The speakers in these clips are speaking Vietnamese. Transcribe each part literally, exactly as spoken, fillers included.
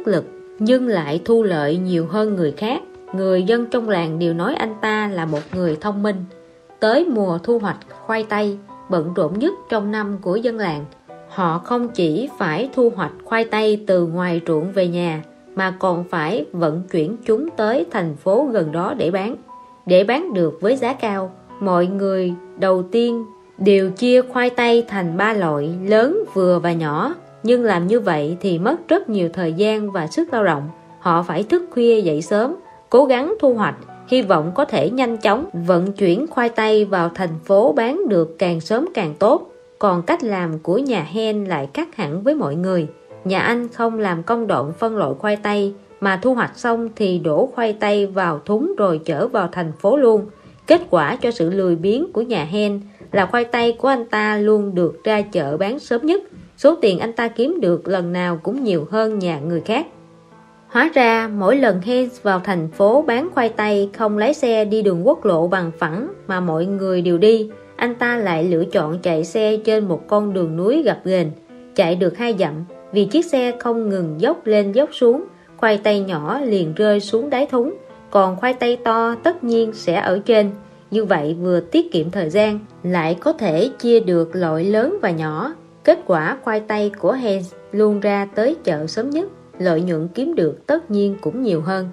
sức lực nhưng lại thu lợi nhiều hơn người khác. Người dân trong làng đều nói anh ta là một người thông minh. Tới mùa thu hoạch khoai tây, bận rộn nhất trong năm của dân làng, họ không chỉ phải thu hoạch khoai tây từ ngoài ruộng về nhà, mà còn phải vận chuyển chúng tới thành phố gần đó để bán. Để bán được với giá cao, mọi người đầu tiên đều chia khoai tây thành ba loại, lớn, vừa và nhỏ. Nhưng làm như vậy thì mất rất nhiều thời gian và sức lao động. Họ phải thức khuya dậy sớm, cố gắng thu hoạch, hy vọng có thể nhanh chóng vận chuyển khoai tây vào thành phố bán được càng sớm càng tốt. Còn cách làm của nhà Hen lại khác hẳn với mọi người. Nhà anh không làm công đoạn phân loại khoai tây, mà thu hoạch xong thì đổ khoai tây vào thúng rồi chở vào thành phố luôn. Kết quả cho sự lười biếng của nhà Hen là khoai tây của anh ta luôn được ra chợ bán sớm nhất. Số tiền anh ta kiếm được lần nào cũng nhiều hơn nhà người khác. Hóa ra mỗi lần Hayes vào thành phố bán khoai tây không lái xe đi đường quốc lộ bằng phẳng mà mọi người đều đi. Anh ta lại lựa chọn chạy xe trên một con đường núi gập ghềnh. Chạy được hai dặm, vì chiếc xe không ngừng dốc lên dốc xuống, khoai tây nhỏ liền rơi xuống đáy thúng, còn khoai tây to tất nhiên sẽ ở trên. Như vậy vừa tiết kiệm thời gian, lại có thể chia được loại lớn và nhỏ. Kết quả khoai tây của Hayes luôn ra tới chợ sớm nhất, lợi nhuận kiếm được tất nhiên cũng nhiều hơn.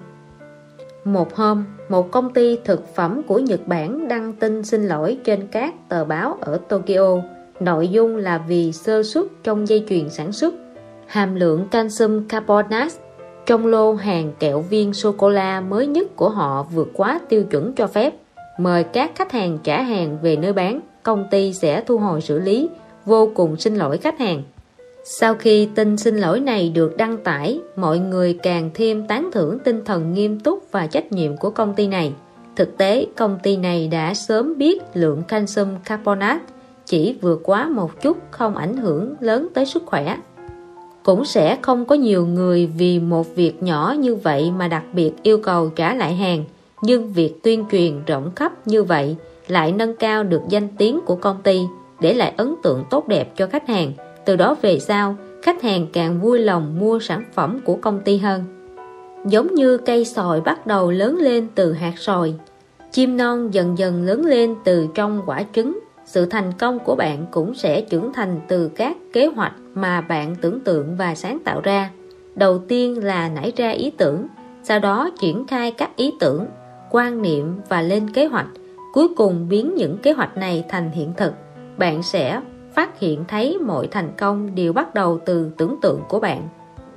Một hôm, một công ty thực phẩm của Nhật Bản đăng tin xin lỗi trên các tờ báo ở Tokyo. Nội dung là vì sơ suất trong dây chuyền sản xuất. Hàm lượng calcium carbonate trong lô hàng kẹo viên sô-cô-la mới nhất của họ vượt quá tiêu chuẩn cho phép. Mời các khách hàng trả hàng về nơi bán, công ty sẽ thu hồi xử lý. Vô cùng xin lỗi khách hàng. Sau khi tin xin lỗi này được đăng tải, mọi người càng thêm tán thưởng tinh thần nghiêm túc và trách nhiệm của công ty này. Thực tế, công ty này đã sớm biết lượng calcium carbonate chỉ vượt quá một chút không ảnh hưởng lớn tới sức khỏe. Cũng sẽ không có nhiều người vì một việc nhỏ như vậy mà đặc biệt yêu cầu trả lại hàng. Nhưng việc tuyên truyền rộng khắp như vậy lại nâng cao được danh tiếng của công ty, để lại ấn tượng tốt đẹp cho khách hàng. Từ đó về sau, khách hàng càng vui lòng mua sản phẩm của công ty hơn. Giống như cây sồi bắt đầu lớn lên từ hạt sồi, chim non dần dần lớn lên từ trong quả trứng. Sự thành công của bạn cũng sẽ trưởng thành từ các kế hoạch mà bạn tưởng tượng và sáng tạo ra. Đầu tiên là nảy ra ý tưởng, sau đó triển khai các ý tưởng, quan niệm và lên kế hoạch, cuối cùng biến những kế hoạch này thành hiện thực. Bạn sẽ phát hiện thấy mọi thành công đều bắt đầu từ tưởng tượng của bạn.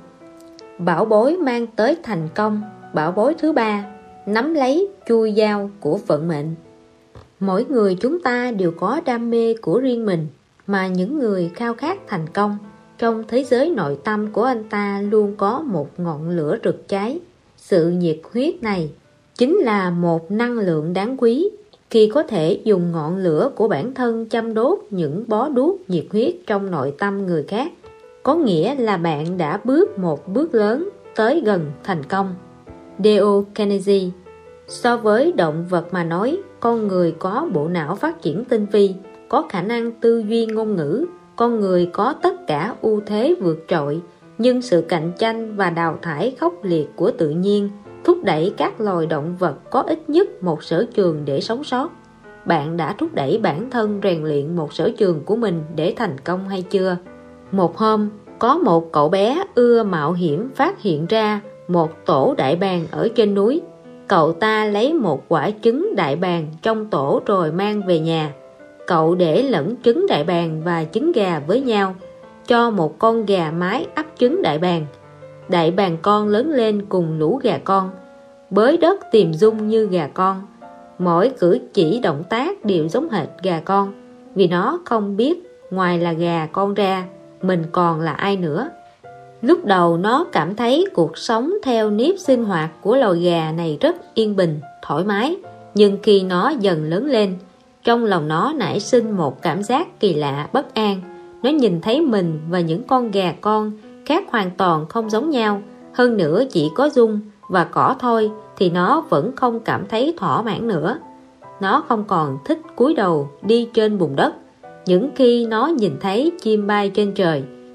Bảo bối mang tới thành công. Bảo bối thứ ba, nắm lấy chuôi dao của vận mệnh. Mỗi người chúng ta đều có đam mê của riêng mình, mà những người khao khát thành công, trong thế giới nội tâm của anh ta luôn có một ngọn lửa rực cháy. Sự nhiệt huyết này chính là một năng lượng đáng quý. Khi có thể dùng ngọn lửa của bản thân châm đốt những bó đuốc nhiệt huyết trong nội tâm người khác, có nghĩa là bạn đã bước một bước lớn tới gần thành công. Dale Carnegie. So với động vật mà nói, con người có bộ não phát triển tinh vi, có khả năng tư duy ngôn ngữ. Con người có tất cả ưu thế vượt trội, nhưng sự cạnh tranh và đào thải khốc liệt của tự nhiên thúc đẩy các loài động vật có ít nhất một sở trường để sống sót. Bạn đã thúc đẩy bản thân rèn luyện một sở trường của mình để thành công hay chưa? Một hôm, có một cậu bé ưa mạo hiểm phát hiện ra một tổ đại bàng ở trên núi. Cậu ta lấy một quả trứng đại bàng trong tổ rồi mang về nhà. Cậu để lẫn trứng đại bàng và trứng gà với nhau, cho một con gà mái ấp trứng đại bàng. Đại bàng con lớn lên cùng lũ gà con, bới đất tìm dung như gà con. Mỗi cử chỉ động tác đều giống hệt gà con, vì nó không biết ngoài là gà con ra, mình còn là ai nữa. Lúc đầu nó cảm thấy cuộc sống theo nếp sinh hoạt của loài gà này rất yên bình, thoải mái. Nhưng khi nó dần lớn lên, trong lòng nó nảy sinh một cảm giác kỳ lạ, bất an. Nó nhìn thấy mình và những con gà con khác hoàn toàn không giống nhau. Hơn nữa chỉ có dung và cỏ thôi thì nó vẫn không cảm thấy thỏa mãn nữa. Nó không còn thích cúi đầu đi trên bùn đất. Những khi nó nhìn thấy chim bay trên trời,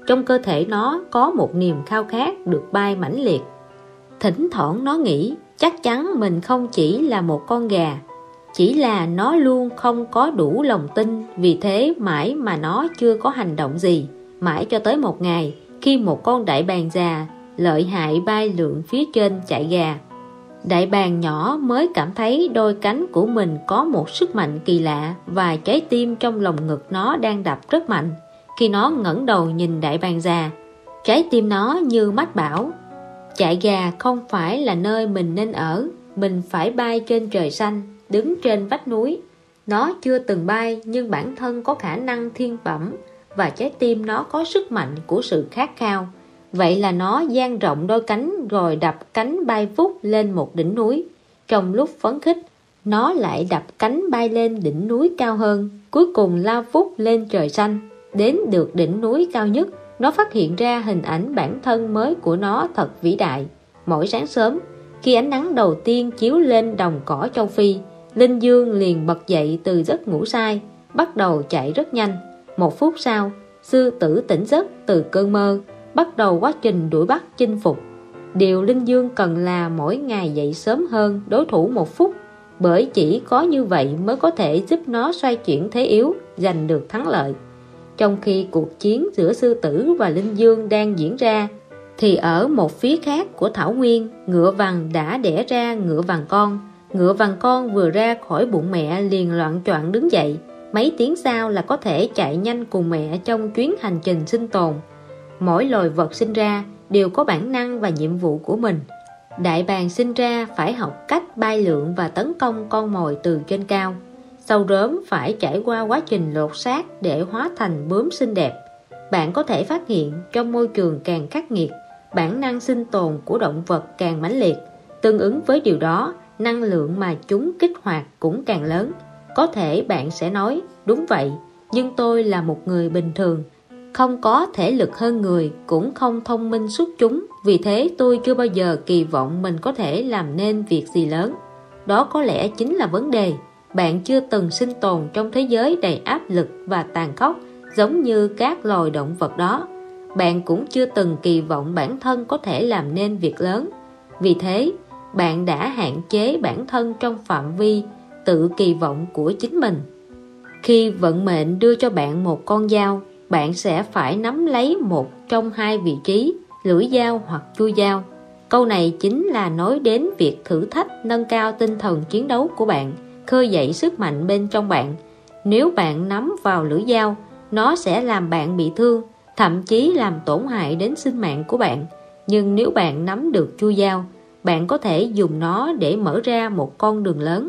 Trong cơ thể nó có một niềm khao khát được bay mãnh liệt. Thỉnh thoảng nó nghĩ chắc chắn mình không chỉ là một con gà, chỉ là nó luôn không có đủ lòng tin, vì thế mãi mà nó chưa có hành động gì. Mãi cho tới một ngày, khi một con đại bàng già lợi hại bay lượn phía trên chạy gà, đại bàng nhỏ mới cảm thấy đôi cánh của mình có một sức mạnh kỳ lạ và trái tim trong lồng ngực nó đang đập rất mạnh. Khi nó ngẩng đầu nhìn đại bàng già, trái tim nó như mách bảo: chạy gà không phải là nơi mình nên ở, mình phải bay trên trời xanh, đứng trên vách núi. Nó chưa từng bay nhưng bản thân có khả năng thiên bẩm và trái tim nó có sức mạnh của sự khát khao. Vậy là nó dang rộng đôi cánh rồi đập cánh bay vút lên một đỉnh núi. Trong lúc phấn khích, nó lại đập cánh bay lên đỉnh núi cao hơn, cuối cùng lao vút lên trời xanh. Đến được đỉnh núi cao nhất, nó phát hiện ra hình ảnh bản thân mới của nó thật vĩ đại. Mỗi sáng sớm, khi ánh nắng đầu tiên chiếu lên đồng cỏ châu Phi, Linh Dương liền bật dậy từ giấc ngủ say, bắt đầu chạy rất nhanh. Một phút sau, sư tử tỉnh giấc từ cơn mơ, bắt đầu quá trình đuổi bắt chinh phục. Điều Linh Dương cần là mỗi ngày dậy sớm hơn đối thủ một phút, bởi chỉ có như vậy mới có thể giúp nó xoay chuyển thế yếu, giành được thắng lợi. Trong khi cuộc chiến giữa sư tử và Linh Dương đang diễn ra, thì ở một phía khác của thảo nguyên, ngựa vằn đã đẻ ra ngựa vằn con. Ngựa vằn con vừa ra khỏi bụng mẹ liền loạng choạng đứng dậy, mấy tiếng sau là có thể chạy nhanh cùng mẹ trong chuyến hành trình sinh tồn. Mỗi loài vật sinh ra đều có bản năng và nhiệm vụ của mình. Đại bàng sinh ra phải học cách bay lượn và tấn công con mồi từ trên cao. Sâu rớm phải trải qua quá trình lột xác để hóa thành bướm xinh đẹp. Bạn có thể phát hiện trong môi trường càng khắc nghiệt, bản năng sinh tồn của động vật càng mãnh liệt. Tương ứng với điều đó, năng lượng mà chúng kích hoạt cũng càng lớn. Có thể bạn sẽ nói, đúng vậy, nhưng tôi là một người bình thường, không có thể lực hơn người, cũng không thông minh xuất chúng, vì thế tôi chưa bao giờ kỳ vọng mình có thể làm nên việc gì lớn. Đó có lẽ chính là vấn đề. Bạn chưa từng sinh tồn trong thế giới đầy áp lực và tàn khốc giống như các loài động vật đó. Bạn cũng chưa từng kỳ vọng bản thân có thể làm nên việc lớn. Vì thế, bạn đã hạn chế bản thân trong phạm vi tự kỳ vọng của chính mình. Khi vận mệnh đưa cho bạn một con dao, bạn sẽ phải nắm lấy một trong hai vị trí, lưỡi dao hoặc chuôi dao. Câu này chính là nói đến việc thử thách nâng cao tinh thần chiến đấu của bạn, khơi dậy sức mạnh bên trong bạn. Nếu bạn nắm vào lưỡi dao, nó sẽ làm bạn bị thương, thậm chí làm tổn hại đến sinh mạng của bạn. Nhưng nếu bạn nắm được chuôi dao, bạn có thể dùng nó để mở ra một con đường lớn.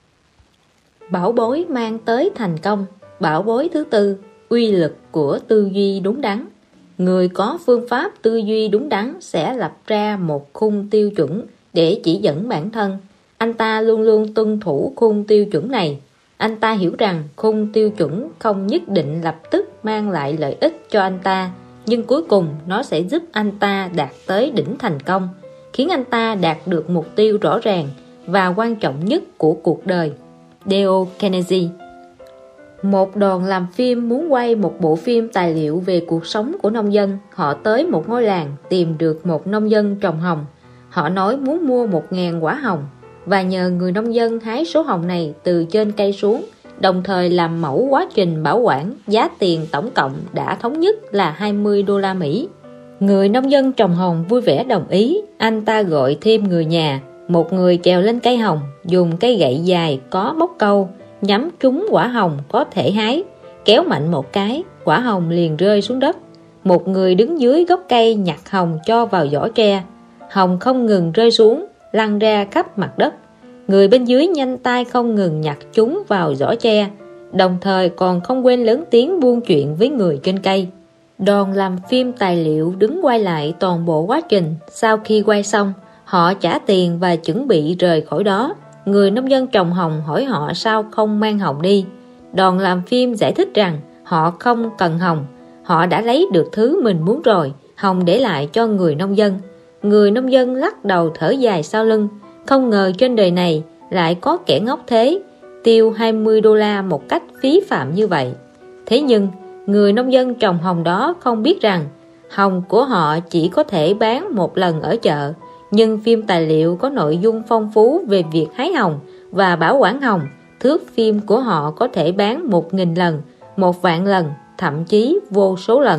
Bảo bối mang tới thành công. Bảo bối thứ tư, uy lực của tư duy đúng đắn. Người có phương pháp tư duy đúng đắn sẽ lập ra một khung tiêu chuẩn để chỉ dẫn bản thân. Anh ta luôn luôn tuân thủ khung tiêu chuẩn này. Anh ta hiểu rằng khung tiêu chuẩn không nhất định lập tức mang lại lợi ích cho anh ta, nhưng cuối cùng nó sẽ giúp anh ta đạt tới đỉnh thành công, khiến anh ta đạt được mục tiêu rõ ràng và quan trọng nhất của cuộc đời. Dale Carnegie. Một đoàn làm phim muốn quay một bộ phim tài liệu về cuộc sống của nông dân. Họ tới một ngôi làng tìm được một nông dân trồng hồng. Họ nói muốn mua một ngàn quả hồng và nhờ người nông dân hái số hồng này từ trên cây xuống, đồng thời làm mẫu quá trình bảo quản. Giá tiền tổng cộng đã thống nhất là hai mươi đô la Mỹ. Người nông dân trồng hồng vui vẻ đồng ý. Anh ta gọi thêm người nhà. Một người trèo lên cây hồng, dùng cây gậy dài có móc câu nhắm trúng quả hồng có thể hái, kéo mạnh một cái, quả hồng liền rơi xuống đất. Một người đứng dưới gốc cây nhặt hồng cho vào giỏ tre. Hồng không ngừng rơi xuống, lăn ra khắp mặt đất. Người bên dưới nhanh tay không ngừng nhặt chúng vào giỏ tre, đồng thời còn không quên lớn tiếng buôn chuyện với người trên cây. Đoàn làm phim tài liệu đứng quay lại toàn bộ quá trình. Sau khi quay xong, họ trả tiền và chuẩn bị rời khỏi đó. Người nông dân trồng hồng hỏi họ sao không mang hồng đi. Đoàn làm phim giải thích rằng họ không cần hồng, họ đã lấy được thứ mình muốn rồi, hồng để lại cho người nông dân. Người nông dân lắc đầu thở dài sau lưng, không ngờ trên đời này lại có kẻ ngốc thế, tiêu hai mươi đô la một cách phí phạm như vậy. Thế nhưng, người nông dân trồng hồng đó không biết rằng hồng của họ chỉ có thể bán một lần ở chợ, nhưng phim tài liệu có nội dung phong phú về việc hái hồng và bảo quản hồng. Thước phim của họ có thể bán một nghìn lần, một vạn lần, thậm chí vô số lần.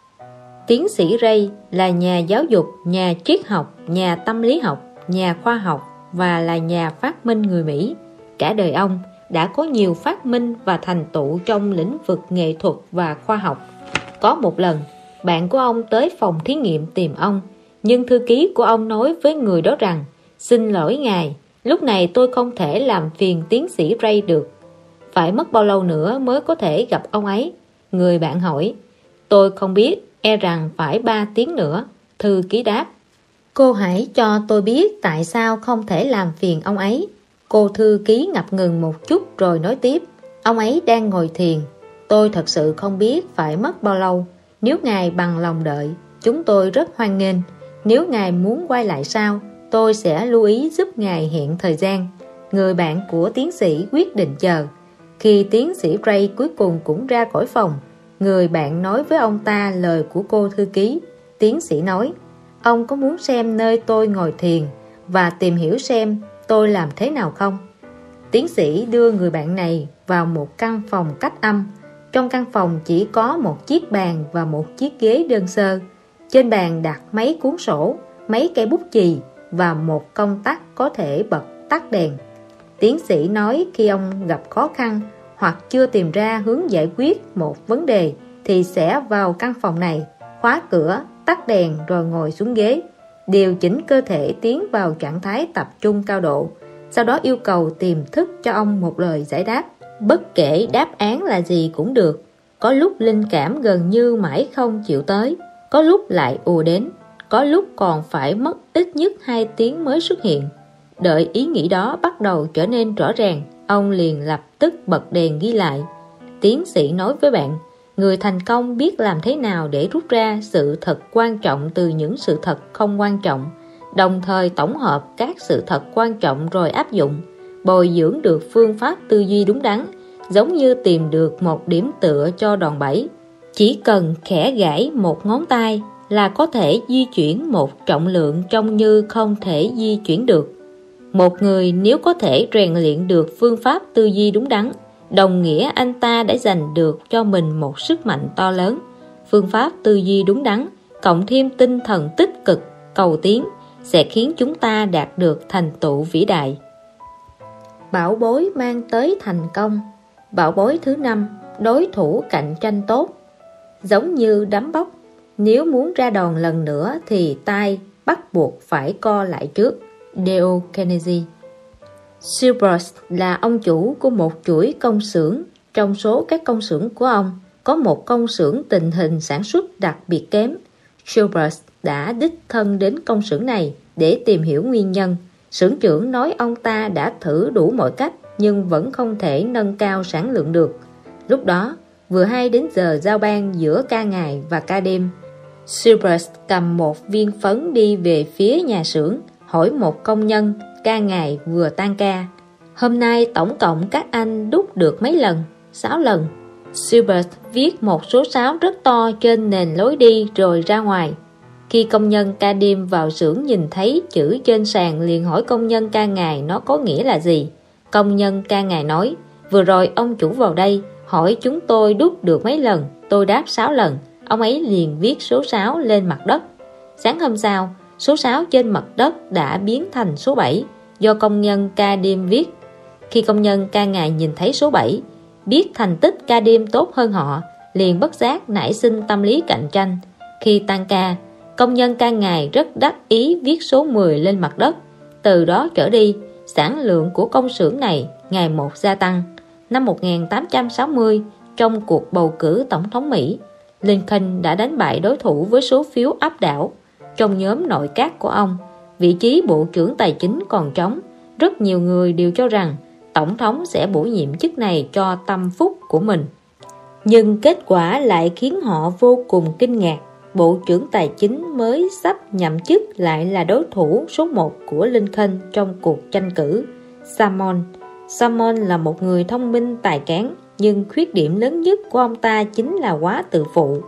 Tiến sĩ Ray là nhà giáo dục, nhà triết học, nhà tâm lý học, nhà khoa học và là nhà phát minh người Mỹ. Cả đời ông đã có nhiều phát minh và thành tựu trong lĩnh vực nghệ thuật và khoa học. Có một lần, bạn của ông tới phòng thí nghiệm tìm ông, nhưng thư ký của ông nói với người đó rằng: "Xin lỗi ngài, lúc này tôi không thể làm phiền tiến sĩ Ray được." Phải mất bao lâu nữa mới có thể gặp ông ấy? Người bạn hỏi. "Tôi không biết, e rằng phải ba tiếng nữa," thư ký đáp. "Cô hãy cho tôi biết tại sao không thể làm phiền ông ấy." Cô thư ký ngập ngừng một chút rồi nói tiếp: "Ông ấy đang ngồi thiền. Tôi thật sự không biết phải mất bao lâu. Nếu ngài bằng lòng đợi, chúng tôi rất hoan nghênh. Nếu ngài muốn quay lại sau, tôi sẽ lưu ý giúp ngài hẹn thời gian." Người bạn của tiến sĩ quyết định chờ. Khi tiến sĩ Ray cuối cùng cũng ra khỏi phòng, người bạn nói với ông ta lời của cô thư ký. Tiến sĩ nói: "Ông có muốn xem nơi tôi ngồi thiền và tìm hiểu xem tôi làm thế nào không?" Tiến sĩ đưa người bạn này vào một căn phòng cách âm. Trong căn phòng chỉ có một chiếc bàn và một chiếc ghế đơn sơ. Trên bàn đặt mấy cuốn sổ, mấy cây bút chì và một công tắc có thể bật tắt đèn. Tiến sĩ nói khi ông gặp khó khăn hoặc chưa tìm ra hướng giải quyết một vấn đề thì sẽ vào căn phòng này, khóa cửa, tắt đèn rồi ngồi xuống ghế, điều chỉnh cơ thể tiến vào trạng thái tập trung cao độ, sau đó yêu cầu tiềm thức cho ông một lời giải đáp. Bất kể đáp án là gì cũng được. Có lúc linh cảm gần như mãi không chịu tới, có lúc lại ùa đến, có lúc còn phải mất ít nhất hai tiếng mới xuất hiện. Đợi ý nghĩ đó bắt đầu trở nên rõ ràng, ông liền lập tức bật đèn ghi lại. Tiến sĩ nói với bạn: người thành công biết làm thế nào để rút ra sự thật quan trọng từ những sự thật không quan trọng, đồng thời tổng hợp các sự thật quan trọng rồi áp dụng, bồi dưỡng được phương pháp tư duy đúng đắn, giống như tìm được một điểm tựa cho đòn bẩy. Chỉ cần khẽ gãy một ngón tay là có thể di chuyển một trọng lượng trông như không thể di chuyển được. Một người nếu có thể rèn luyện được phương pháp tư duy đúng đắn, đồng nghĩa anh ta đã giành được cho mình một sức mạnh to lớn. Phương pháp tư duy đúng đắn cộng thêm tinh thần tích cực, cầu tiến sẽ khiến chúng ta đạt được thành tựu vĩ đại. Bảo bối mang tới thành công. Bảo bối thứ năm, đối thủ cạnh tranh tốt. Giống như đấm bốc, nếu muốn ra đòn lần nữa thì tay bắt buộc phải co lại trước. Dale Carnegie. Silvers là ông chủ của một chuỗi công xưởng. Trong số các công xưởng của ông, có một công xưởng tình hình sản xuất đặc biệt kém. Silvers đã đích thân đến công xưởng này để tìm hiểu nguyên nhân. Xưởng trưởng nói ông ta đã thử đủ mọi cách nhưng vẫn không thể nâng cao sản lượng được. Lúc đó, vừa hay đến giờ giao ban giữa ca ngày và ca đêm. Silvers cầm một viên phấn đi về phía nhà xưởng, hỏi một công nhân ca ngày vừa tan ca: "Hôm nay tổng cộng các anh đúc được mấy lần?" "Sáu lần." Silvers viết một số sáo rất to trên nền lối đi rồi ra ngoài. Khi công nhân ca đêm vào xưởng nhìn thấy chữ trên sàn liền hỏi công nhân ca ngày nó có nghĩa là gì. Công nhân ca ngày nói: "Vừa rồi ông chủ vào đây hỏi chúng tôi đúc được mấy lần, tôi đáp sáu lần." Ông ấy liền viết số sáu lên mặt đất. Sáng hôm sau, số sáu trên mặt đất đã biến thành số bảy do công nhân ca đêm viết. Khi công nhân ca ngày nhìn thấy số bảy, biết thành tích ca đêm tốt hơn họ, liền bất giác nảy sinh tâm lý cạnh tranh. Khi tan ca, công nhân ca ngày rất đắc ý viết số mười lên mặt đất. Từ đó trở đi, sản lượng của công xưởng này ngày một gia tăng. Năm một nghìn tám trăm sáu mươi, trong cuộc bầu cử tổng thống Mỹ, Lincoln đã đánh bại đối thủ với số phiếu áp đảo. Trong nhóm nội các của ông, vị trí Bộ trưởng Tài chính còn trống. Rất nhiều người đều cho rằng Tổng thống sẽ bổ nhiệm chức này cho tâm phúc của mình. Nhưng kết quả lại khiến họ vô cùng kinh ngạc. Bộ trưởng Tài chính mới sắp nhậm chức lại là đối thủ số một của Lincoln trong cuộc tranh cử, Salmon. Salmon là một người thông minh tài cán, nhưng khuyết điểm lớn nhất của ông ta chính là quá tự phụ.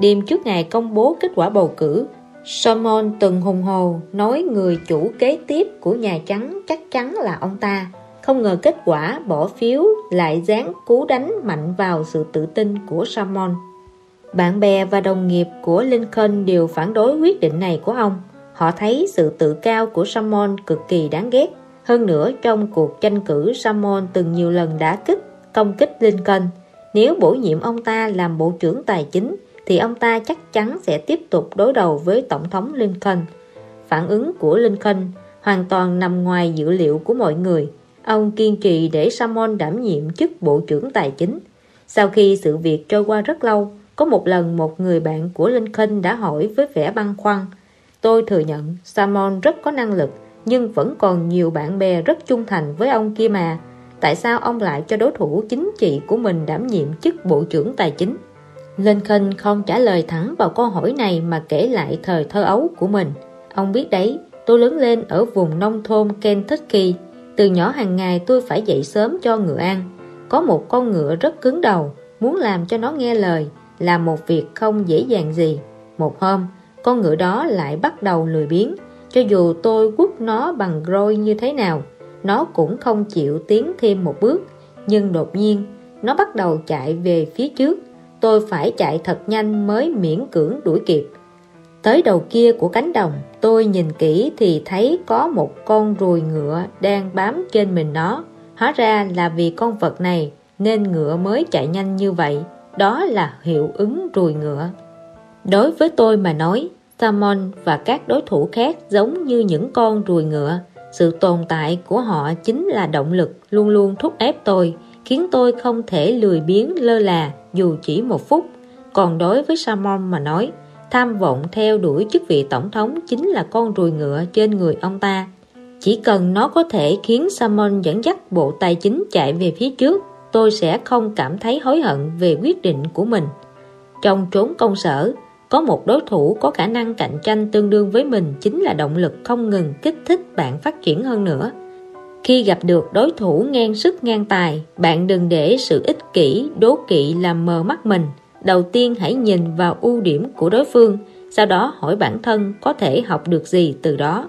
Đêm trước ngày công bố kết quả bầu cử, Salmon từng hùng hồ nói người chủ kế tiếp của Nhà Trắng chắc chắn là ông ta. Không ngờ kết quả bỏ phiếu lại giáng cú đánh mạnh vào sự tự tin của Salmon. Bạn bè và đồng nghiệp của Lincoln đều phản đối quyết định này của ông. Họ thấy sự tự cao của Salmon cực kỳ đáng ghét. Hơn nữa, trong cuộc tranh cử, Salmon từng nhiều lần đả kích, công kích Lincoln. Nếu bổ nhiệm ông ta làm Bộ trưởng Tài chính, thì ông ta chắc chắn sẽ tiếp tục đối đầu với Tổng thống Lincoln. Phản ứng của Lincoln hoàn toàn nằm ngoài dữ liệu của mọi người. Ông kiên trì để Salmon đảm nhiệm chức Bộ trưởng Tài chính. Sau khi sự việc trôi qua rất lâu, có một lần một người bạn của Lincoln đã hỏi với vẻ băn khoăn: tôi thừa nhận Salmon rất có năng lực, nhưng vẫn còn nhiều bạn bè rất trung thành với ông kia mà. Tại sao ông lại cho đối thủ chính trị của mình đảm nhiệm chức Bộ trưởng Tài chính? Lincoln không trả lời thẳng vào câu hỏi này mà kể lại thời thơ ấu của mình. Ông biết đấy, tôi lớn lên ở vùng nông thôn Kentucky. Từ nhỏ hàng ngày tôi phải dậy sớm cho ngựa ăn. Có một con ngựa rất cứng đầu, muốn làm cho nó nghe lời là một việc không dễ dàng gì. Một hôm, con ngựa đó lại bắt đầu lười biếng. Cho dù tôi quất nó bằng roi như thế nào, nó cũng không chịu tiến thêm một bước. Nhưng đột nhiên, nó bắt đầu chạy về phía trước. Tôi phải chạy thật nhanh mới miễn cưỡng đuổi kịp. Tới đầu kia của cánh đồng, tôi nhìn kỹ thì thấy có một con ruồi ngựa đang bám trên mình nó. Hóa ra là vì con vật này nên ngựa mới chạy nhanh như vậy. Đó là hiệu ứng ruồi ngựa. Đối với tôi mà nói, Salmon và các đối thủ khác giống như những con ruồi ngựa. Sự tồn tại của họ chính là động lực luôn luôn thúc ép tôi, khiến tôi không thể lười biếng lơ là dù chỉ một phút. Còn đối với Salmon mà nói, tham vọng theo đuổi chức vị tổng thống chính là con ruồi ngựa trên người ông ta. Chỉ cần nó có thể khiến Salmon dẫn dắt Bộ Tài chính chạy về phía trước, tôi sẽ không cảm thấy hối hận về quyết định của mình. Trong chốn công sở, có một đối thủ có khả năng cạnh tranh tương đương với mình chính là động lực không ngừng kích thích bạn phát triển hơn nữa. Khi gặp được đối thủ ngang sức ngang tài, bạn đừng để sự ích kỷ, đố kỵ làm mờ mắt mình. Đầu tiên hãy nhìn vào ưu điểm của đối phương, sau đó hỏi bản thân có thể học được gì từ đó.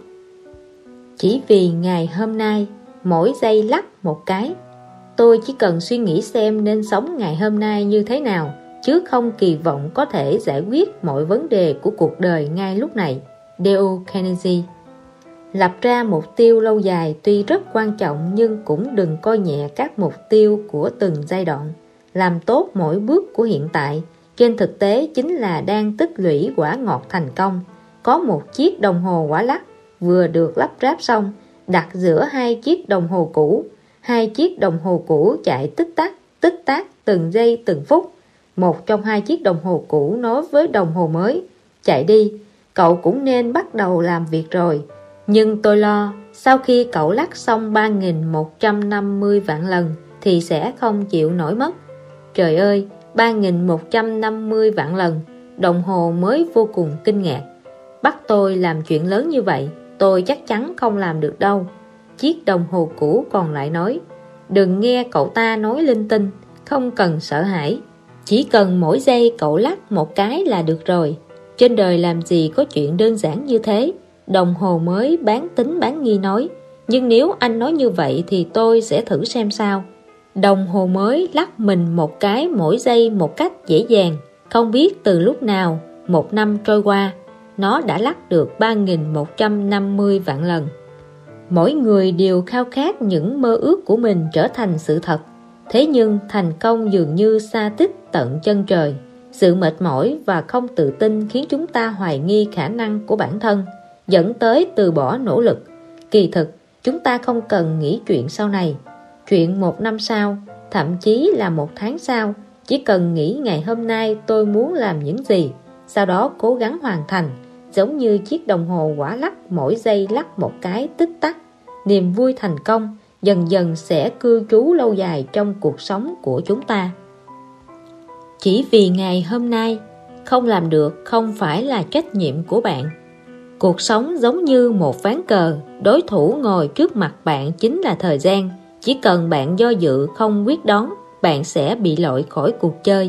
Chỉ vì ngày hôm nay, mỗi giây lắc một cái, tôi chỉ cần suy nghĩ xem nên sống ngày hôm nay như thế nào, chứ không kỳ vọng có thể giải quyết mọi vấn đề của cuộc đời ngay lúc này. Dale Carnegie. Lập ra mục tiêu lâu dài tuy rất quan trọng, nhưng cũng đừng coi nhẹ các mục tiêu của từng giai đoạn. Làm tốt mỗi bước của hiện tại, trên thực tế chính là đang tích lũy quả ngọt thành công. Có một chiếc đồng hồ quả lắc vừa được lắp ráp xong, đặt giữa hai chiếc đồng hồ cũ. Hai chiếc đồng hồ cũ chạy tích tắc, tích tắc từng giây từng phút. Một trong hai chiếc đồng hồ cũ nói với đồng hồ mới: chạy đi, cậu cũng nên bắt đầu làm việc rồi. Nhưng tôi lo, sau khi cậu lắc xong ba nghìn một trăm năm mươi vạn lần thì sẽ không chịu nổi mất. Trời ơi, ba nghìn một trăm năm mươi vạn lần, đồng hồ mới vô cùng kinh ngạc. Bắt tôi làm chuyện lớn như vậy, tôi chắc chắn không làm được đâu. Chiếc đồng hồ cũ còn lại nói: đừng nghe cậu ta nói linh tinh, không cần sợ hãi. Chỉ cần mỗi giây cậu lắc một cái là được rồi. Trên đời làm gì có chuyện đơn giản như thế. Đồng hồ mới bán tín bán nghi nói: nhưng nếu anh nói như vậy thì tôi sẽ thử xem sao. Đồng hồ mới lắc mình một cái mỗi giây một cách dễ dàng. Không biết từ lúc nào, một năm trôi qua, nó đã lắc được ba nghìn một trăm năm mươi vạn lần. Mỗi người đều khao khát những mơ ước của mình trở thành sự thật. Thế nhưng thành công dường như xa tích tận chân trời. Sự mệt mỏi và không tự tin khiến chúng ta hoài nghi khả năng của bản thân, dẫn tới từ bỏ nỗ lực. Kỳ thực, chúng ta không cần nghĩ chuyện sau này, chuyện một năm sau, thậm chí là một tháng sau. Chỉ cần nghĩ ngày hôm nay tôi muốn làm những gì, sau đó cố gắng hoàn thành. Giống như chiếc đồng hồ quả lắc mỗi giây lắc một cái tích tắc. Niềm vui thành công dần dần sẽ cư trú lâu dài trong cuộc sống của chúng ta. Chỉ vì ngày hôm nay không làm được không phải là trách nhiệm của bạn. Cuộc sống giống như một ván cờ, đối thủ ngồi trước mặt bạn chính là thời gian. Chỉ cần bạn do dự không quyết đoán, bạn sẽ bị loại khỏi cuộc chơi.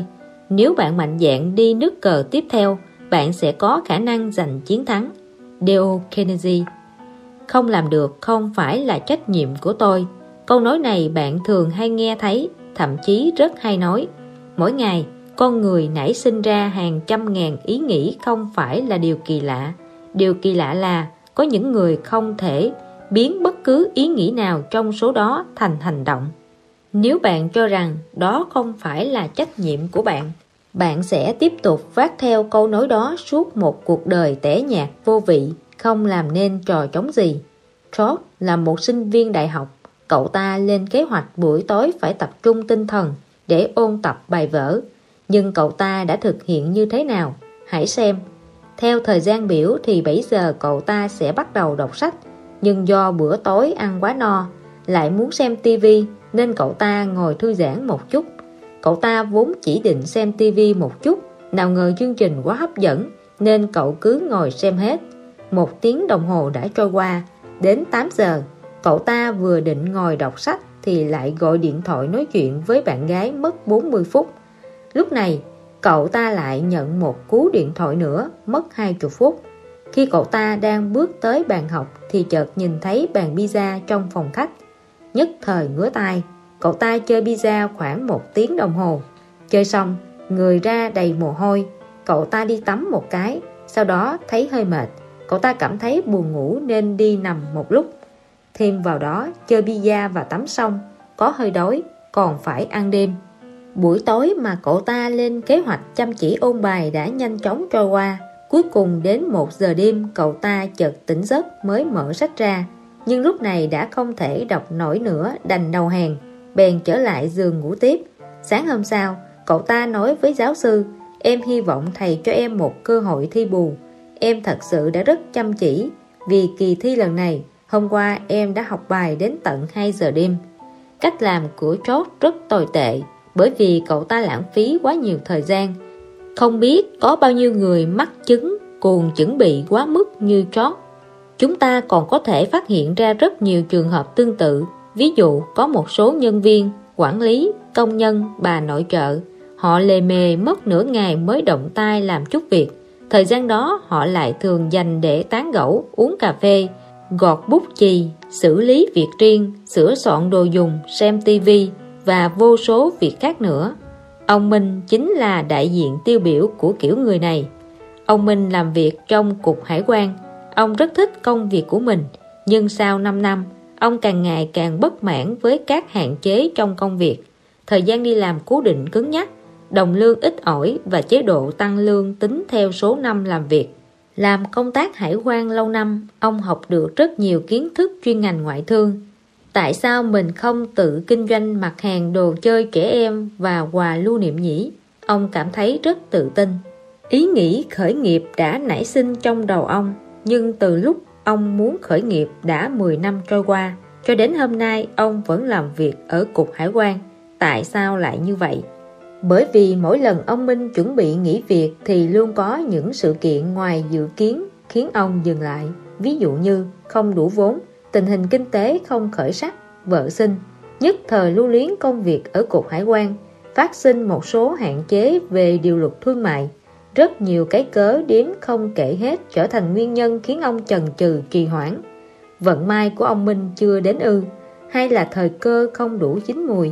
Nếu bạn mạnh dạn đi nước cờ tiếp theo, bạn sẽ có khả năng giành chiến thắng. Dale Carnegie. Không làm được không phải là trách nhiệm của tôi. Câu nói này bạn thường hay nghe thấy, thậm chí rất hay nói. Mỗi ngày, con người nảy sinh ra hàng trăm ngàn ý nghĩ không phải là điều kỳ lạ. Điều kỳ lạ là có những người không thể biến bất cứ ý nghĩ nào trong số đó thành hành động. Nếu bạn cho rằng đó không phải là trách nhiệm của bạn, bạn sẽ tiếp tục vác theo câu nói đó suốt một cuộc đời tẻ nhạt vô vị, không làm nên trò trống gì. George là một sinh viên đại học. Cậu ta lên kế hoạch buổi tối phải tập trung tinh thần để ôn tập bài vở. Nhưng cậu ta đã thực hiện như thế nào? Hãy xem. Theo thời gian biểu thì bảy giờ cậu ta sẽ bắt đầu đọc sách. Nhưng do bữa tối ăn quá no, lại muốn xem tivi nên cậu ta ngồi thư giãn một chút. Cậu ta vốn chỉ định xem tivi một chút, nào ngờ chương trình quá hấp dẫn nên cậu cứ ngồi xem hết. Một tiếng đồng hồ đã trôi qua. Đến tám giờ, cậu ta vừa định ngồi đọc sách thì lại gọi điện thoại nói chuyện với bạn gái mất bốn mươi phút. Lúc này, cậu ta lại nhận một cú điện thoại nữa, mất hai mươi phút. Khi cậu ta đang bước tới bàn học thì chợt nhìn thấy bàn pizza trong phòng khách. Nhất thời ngứa tai, cậu ta chơi pizza khoảng một tiếng đồng hồ. Chơi xong, người ra đầy mồ hôi. Cậu ta đi tắm một cái, sau đó thấy hơi mệt. Cậu ta cảm thấy buồn ngủ nên đi nằm một lúc. Thêm vào đó, chơi pizza và tắm xong, có hơi đói, còn phải ăn đêm. Buổi tối mà cậu ta lên kế hoạch chăm chỉ ôn bài đã nhanh chóng trôi qua. Cuối cùng đến một giờ đêm, cậu ta chợt tỉnh giấc mới mở sách ra. Nhưng lúc này đã không thể đọc nổi nữa, đành đầu hàng, bèn trở lại giường ngủ tiếp. Sáng hôm sau, cậu ta nói với giáo sư: "Em hy vọng thầy cho em một cơ hội thi bù. Em thật sự đã rất chăm chỉ. Vì kỳ thi lần này, hôm qua em đã học bài đến tận hai giờ đêm." Cách làm của George rất tồi tệ, bởi vì cậu ta lãng phí quá nhiều thời gian. Không biết có bao nhiêu người mắc chứng cuồng chuẩn bị quá mức như George. Chúng ta còn có thể phát hiện ra rất nhiều trường hợp tương tự. Ví dụ, có một số nhân viên, quản lý, công nhân, bà nội trợ. Họ lề mề mất nửa ngày mới động tay làm chút việc. Thời gian đó họ lại thường dành để tán gẫu, uống cà phê, gọt bút chì, xử lý việc riêng, sửa soạn đồ dùng, xem tivi và vô số việc khác nữa. Ông Minh chính là đại diện tiêu biểu của kiểu người này. Ông Minh làm việc trong Cục Hải quan. Ông rất thích công việc của mình, nhưng sau năm năm, ông càng ngày càng bất mãn với các hạn chế trong công việc. Thời gian đi làm cố định cứng nhắc, đồng lương ít ỏi và chế độ tăng lương tính theo số năm làm việc. Làm công tác hải quan lâu năm, ông học được rất nhiều kiến thức chuyên ngành ngoại thương. Tại sao mình không tự kinh doanh mặt hàng đồ chơi trẻ em và quà lưu niệm nhỉ? Ông cảm thấy rất tự tin. Ý nghĩ khởi nghiệp đã nảy sinh trong đầu ông, nhưng từ lúc ông muốn khởi nghiệp đã mười năm trôi qua, cho đến hôm nay ông vẫn làm việc ở Cục Hải quan. Tại sao lại như vậy? Bởi vì mỗi lần ông Minh chuẩn bị nghỉ việc thì luôn có những sự kiện ngoài dự kiến khiến ông dừng lại. Ví dụ như không đủ vốn, tình hình kinh tế không khởi sắc, vợ sinh, nhất thời lưu luyến công việc ở Cục Hải quan, phát sinh một số hạn chế về điều luật thương mại. Rất nhiều cái cớ đếm không kể hết trở thành nguyên nhân khiến ông chần chừ trì hoãn. Vận may của ông Minh chưa đến ư, hay là thời cơ không đủ chín mùi?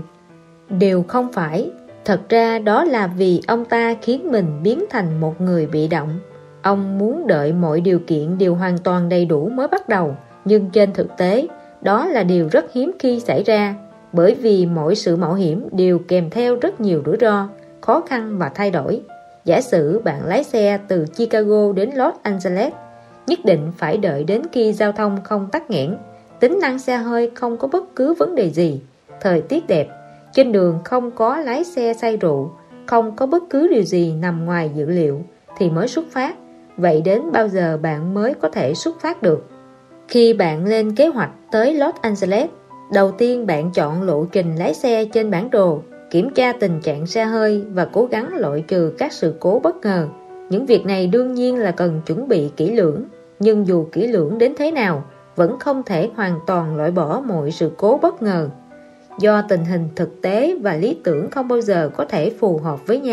Đều không phải. Thật ra đó là vì ông ta khiến mình biến thành một người bị động. Ông muốn đợi mọi điều kiện đều hoàn toàn đầy đủ mới bắt đầu, nhưng trên thực tế, đó là điều rất hiếm khi xảy ra, bởi vì mỗi sự mạo hiểm đều kèm theo rất nhiều rủi ro, khó khăn và thay đổi. Giả sử bạn lái xe từ Chicago đến Los Angeles, nhất định phải đợi đến khi giao thông không tắc nghẽn, tính năng xe hơi không có bất cứ vấn đề gì, thời tiết đẹp, trên đường không có lái xe say rượu, không có bất cứ điều gì nằm ngoài dự liệu thì mới xuất phát. Vậy đến bao giờ bạn mới có thể xuất phát được? Khi bạn lên kế hoạch tới Los Angeles, đầu tiên bạn chọn lộ trình lái xe trên bản đồ, kiểm tra tình trạng xe hơi và cố gắng loại trừ các sự cố bất ngờ. Những việc này đương nhiên là cần chuẩn bị kỹ lưỡng, nhưng dù kỹ lưỡng đến thế nào, vẫn không thể hoàn toàn loại bỏ mọi sự cố bất ngờ. Do tình hình thực tế và lý tưởng không bao giờ có thể phù hợp với nhau,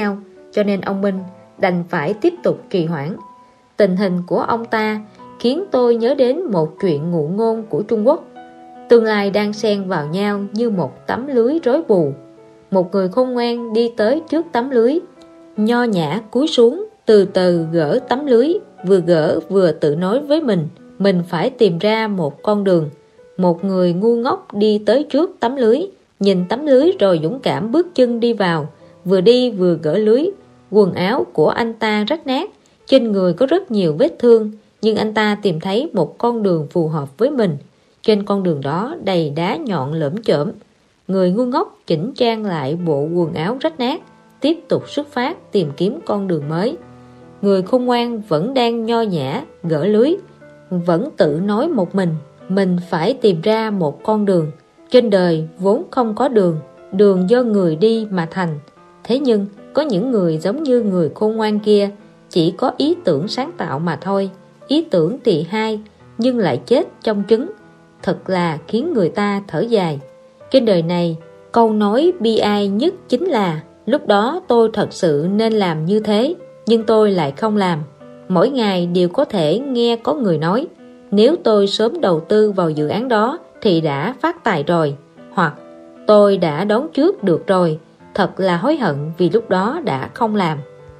cho nên ông Minh đành phải tiếp tục trì hoãn. Tình hình của ông ta khiến tôi nhớ đến một chuyện ngụ ngôn của Trung Quốc. Tương lai đang xen vào nhau như một tấm lưới rối bù. Một người khôn ngoan đi tới trước tấm lưới, nho nhã cúi xuống, từ từ gỡ tấm lưới, vừa gỡ vừa tự nói với mình, mình phải tìm ra một con đường. Một người ngu ngốc đi tới trước tấm lưới, nhìn tấm lưới rồi dũng cảm bước chân đi vào, vừa đi vừa gỡ lưới. Quần áo của anh ta rách nát, trên người có rất nhiều vết thương, nhưng anh ta tìm thấy một con đường phù hợp với mình. Trên con đường đó đầy đá nhọn lởm chởm. Người ngu ngốc chỉnh trang lại bộ quần áo rách nát, tiếp tục xuất phát tìm kiếm con đường mới. Người khôn ngoan vẫn đang nho nhã gỡ lưới, vẫn tự nói một mình, mình phải tìm ra một con đường. Trên đời vốn không có đường, đường do người đi mà thành. Thế nhưng có những người giống như người khôn ngoan kia, chỉ có ý tưởng sáng tạo mà thôi. Ý tưởng thì hay, nhưng lại chết trong trứng. Thật là khiến người ta thở dài. Trên đời này, câu nói bi ai nhất chính là lúc đó tôi thật sự nên làm như thế, nhưng tôi lại không làm. Mỗi ngày đều có thể nghe có người nói, nếu tôi sớm đầu tư vào dự án đó thì đã phát tài rồi, hoặc tôi đã đón trước được rồi, thật là hối hận vì lúc đó đã không làm.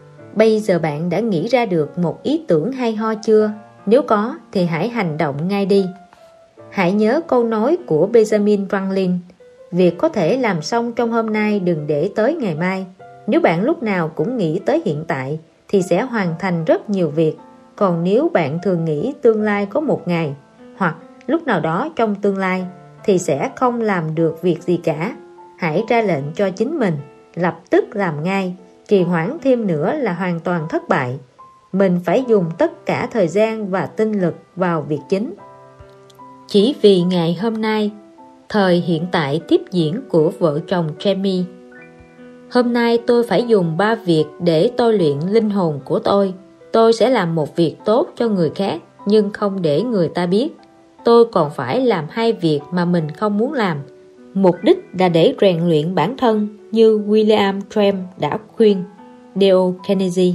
Bây giờ bạn đã nghĩ ra được một ý tưởng hay ho chưa? Nếu có thì hãy hành động ngay đi. Hãy nhớ câu nói của Benjamin Franklin, việc có thể làm xong trong hôm nay đừng để tới ngày mai. Nếu bạn lúc nào cũng nghĩ tới hiện tại thì sẽ hoàn thành rất nhiều việc. Còn nếu bạn thường nghĩ tương lai có một ngày hoặc lúc nào đó trong tương lai thì sẽ không làm được việc gì cả. Hãy ra lệnh cho chính mình, lập tức làm ngay. Trì hoãn thêm nữa là hoàn toàn thất bại. Mình phải dùng tất cả thời gian và tinh lực vào việc chính. Chỉ vì ngày hôm nay, thời hiện tại tiếp diễn của vợ chồng Jamie. Hôm nay tôi phải dùng ba việc để tôi luyện linh hồn của tôi. Tôi sẽ làm một việc tốt cho người khác, nhưng không để người ta biết. Tôi còn phải làm hai việc mà mình không muốn làm. Mục đích là để rèn luyện bản thân, như William James đã khuyên Dale Carnegie.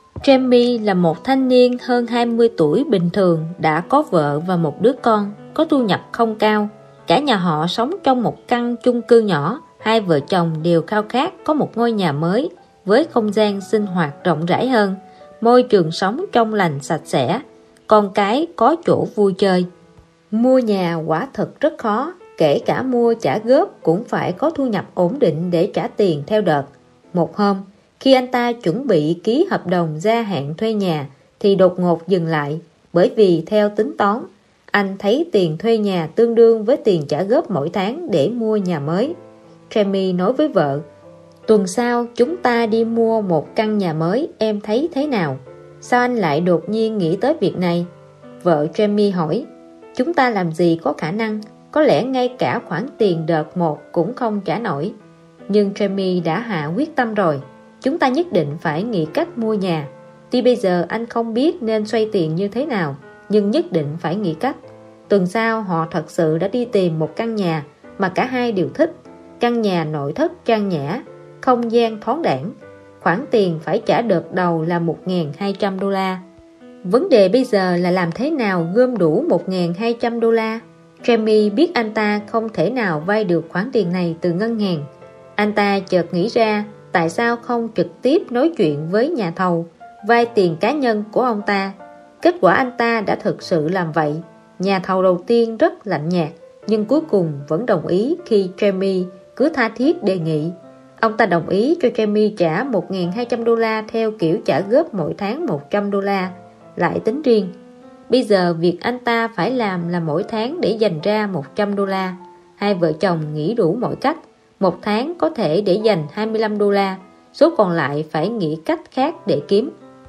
Jamie là một thanh niên hơn hai mươi tuổi bình thường, đã có vợ và một đứa con, có thu nhập không cao. Cả nhà họ sống trong một căn chung cư nhỏ. Hai vợ chồng đều khao khát có một ngôi nhà mới với không gian sinh hoạt rộng rãi hơn, môi trường sống trong lành sạch sẽ, con cái có chỗ vui chơi. Mua nhà quả thật rất khó, kể cả mua trả góp cũng phải có thu nhập ổn định để trả tiền theo đợt. Một hôm, khi anh ta chuẩn bị ký hợp đồng gia hạn thuê nhà thì đột ngột dừng lại, bởi vì theo tính toán, anh thấy tiền thuê nhà tương đương với tiền trả góp mỗi tháng để mua nhà mới. Jamie nói với vợ, tuần sau chúng ta đi mua một căn nhà mới, em thấy thế nào? Sao anh lại đột nhiên nghĩ tới việc này? Vợ Jamie hỏi, chúng ta làm gì có khả năng, có lẽ ngay cả khoản tiền đợt một cũng không trả nổi. Nhưng Jamie đã hạ quyết tâm rồi, chúng ta nhất định phải nghĩ cách mua nhà. Tuy bây giờ anh không biết nên xoay tiền như thế nào, nhưng nhất định phải nghĩ cách. Tuần sau họ thật sự đã đi tìm một căn nhà mà cả hai đều thích. Căn nhà nội thất trang nhã, không gian thoáng đãng. Khoản tiền phải trả đợt đầu là một nghìn hai trăm đô la. Vấn đề bây giờ là làm thế nào gom đủ một nghìn hai trăm đô la. Jamie biết anh ta không thể nào vay được khoản tiền này từ ngân hàng. Anh ta chợt nghĩ ra tại sao không trực tiếp nói chuyện với nhà thầu, vay tiền cá nhân của ông ta. Kết quả anh ta đã thực sự làm vậy. Nhà thầu đầu tiên rất lạnh nhạt, nhưng cuối cùng vẫn đồng ý khi Jamie cứ tha thiết đề nghị. Ông ta đồng ý cho Jamie trả một nghìn hai trăm đô la theo kiểu trả góp mỗi tháng một trăm đô la, lại tính riêng. Bây giờ việc anh ta phải làm là mỗi tháng để dành ra một trăm đô la. Hai vợ chồng nghĩ đủ mọi cách. Một tháng có thể để dành hai mươi lăm đô la, số còn lại phải nghĩ cách khác để kiếm.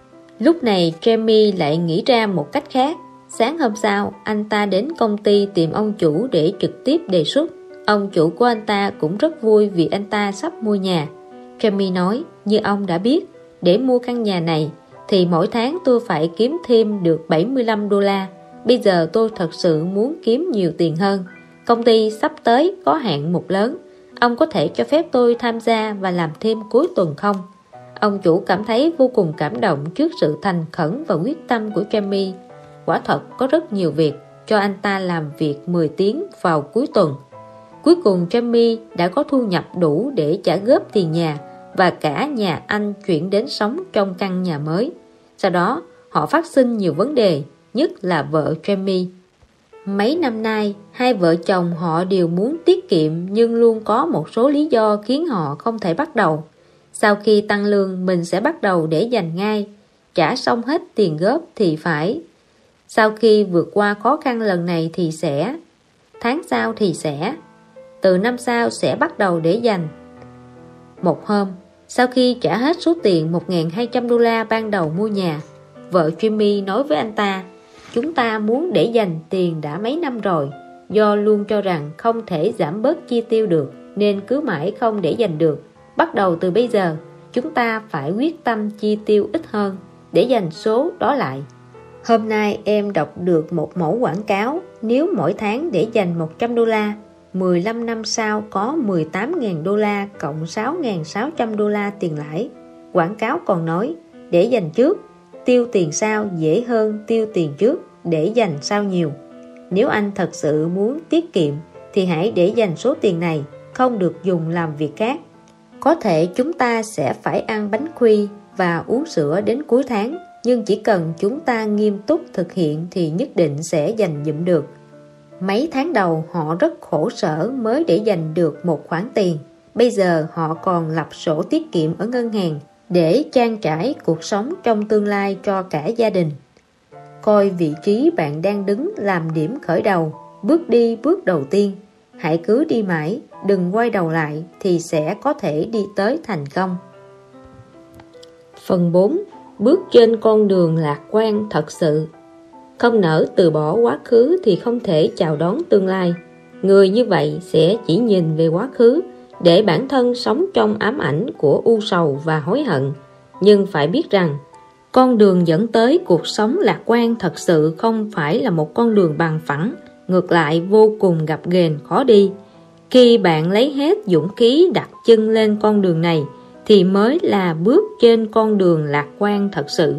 Lúc này Jamie lại nghĩ ra một cách khác. Sáng hôm sau, anh ta đến công ty tìm ông chủ để trực tiếp đề xuất. Ông chủ của anh ta cũng rất vui vì anh ta sắp mua nhà. Jamie nói, như ông đã biết, để mua căn nhà này thì mỗi tháng tôi phải kiếm thêm được bảy mươi lăm đô la. Bây giờ tôi thật sự muốn kiếm nhiều tiền hơn. Công ty sắp tới có hạng mục lớn. Ông có thể cho phép tôi tham gia và làm thêm cuối tuần không? Ông chủ cảm thấy vô cùng cảm động trước sự thành khẩn và quyết tâm của Jamie. Quả thật có rất nhiều việc cho anh ta làm việc mười tiếng vào cuối tuần. Cuối cùng Jamie đã có thu nhập đủ để trả góp tiền nhà, và cả nhà anh chuyển đến sống trong căn nhà mới. Sau đó họ phát sinh nhiều vấn đề, nhất là vợ Jamie. Mấy năm nay, hai vợ chồng họ đều muốn tiết kiệm, nhưng luôn có một số lý do khiến họ không thể bắt đầu. Sau khi tăng lương, mình sẽ bắt đầu để dành ngay, trả xong hết tiền góp thì phải. Sau khi vượt qua khó khăn lần này thì sẽ, tháng sau thì sẽ, từ năm sau sẽ bắt đầu để dành. Một hôm, sau khi trả hết số tiền một nghìn hai trăm đô la ban đầu mua nhà, vợ Jimmy nói với anh ta: chúng ta muốn để dành tiền đã mấy năm rồi, do luôn cho rằng không thể giảm bớt chi tiêu được nên cứ mãi không để dành được. Bắt đầu từ bây giờ, chúng ta phải quyết tâm chi tiêu ít hơn để dành số đó lại. Hôm nay em đọc được một mẫu quảng cáo, nếu mỗi tháng để dành một trăm đô la, mười lăm năm sau có mười tám nghìn đô la cộng sáu nghìn sáu trăm đô la tiền lãi. Quảng cáo còn nói, để dành trước, tiêu tiền sau dễ hơn tiêu tiền trước, để dành sau nhiều. Nếu anh thật sự muốn tiết kiệm thì hãy để dành số tiền này, không được dùng làm việc khác. Có thể chúng ta sẽ phải ăn bánh quy và uống sữa đến cuối tháng, nhưng chỉ cần chúng ta nghiêm túc thực hiện thì nhất định sẽ dành dụm được. Mấy tháng đầu họ rất khổ sở mới để dành được một khoản tiền. Bây giờ họ còn lập sổ tiết kiệm ở ngân hàng để trang trải cuộc sống trong tương lai cho cả gia đình. Coi vị trí bạn đang đứng làm điểm khởi đầu, bước đi bước đầu tiên. Hãy cứ đi mãi, đừng quay đầu lại thì sẽ có thể đi tới thành công. Phần bốn. Bước trên con đường lạc quan thật sự. Không nỡ từ bỏ quá khứ thì không thể chào đón tương lai. Người như vậy sẽ chỉ nhìn về quá khứ để bản thân sống trong ám ảnh của u sầu và hối hận. Nhưng phải biết rằng, con đường dẫn tới cuộc sống lạc quan thật sự không phải là một con đường bằng phẳng, ngược lại vô cùng gập ghềnh khó đi. Khi bạn lấy hết dũng khí đặt chân lên con đường này thì mới là bước trên con đường lạc quan thật sự.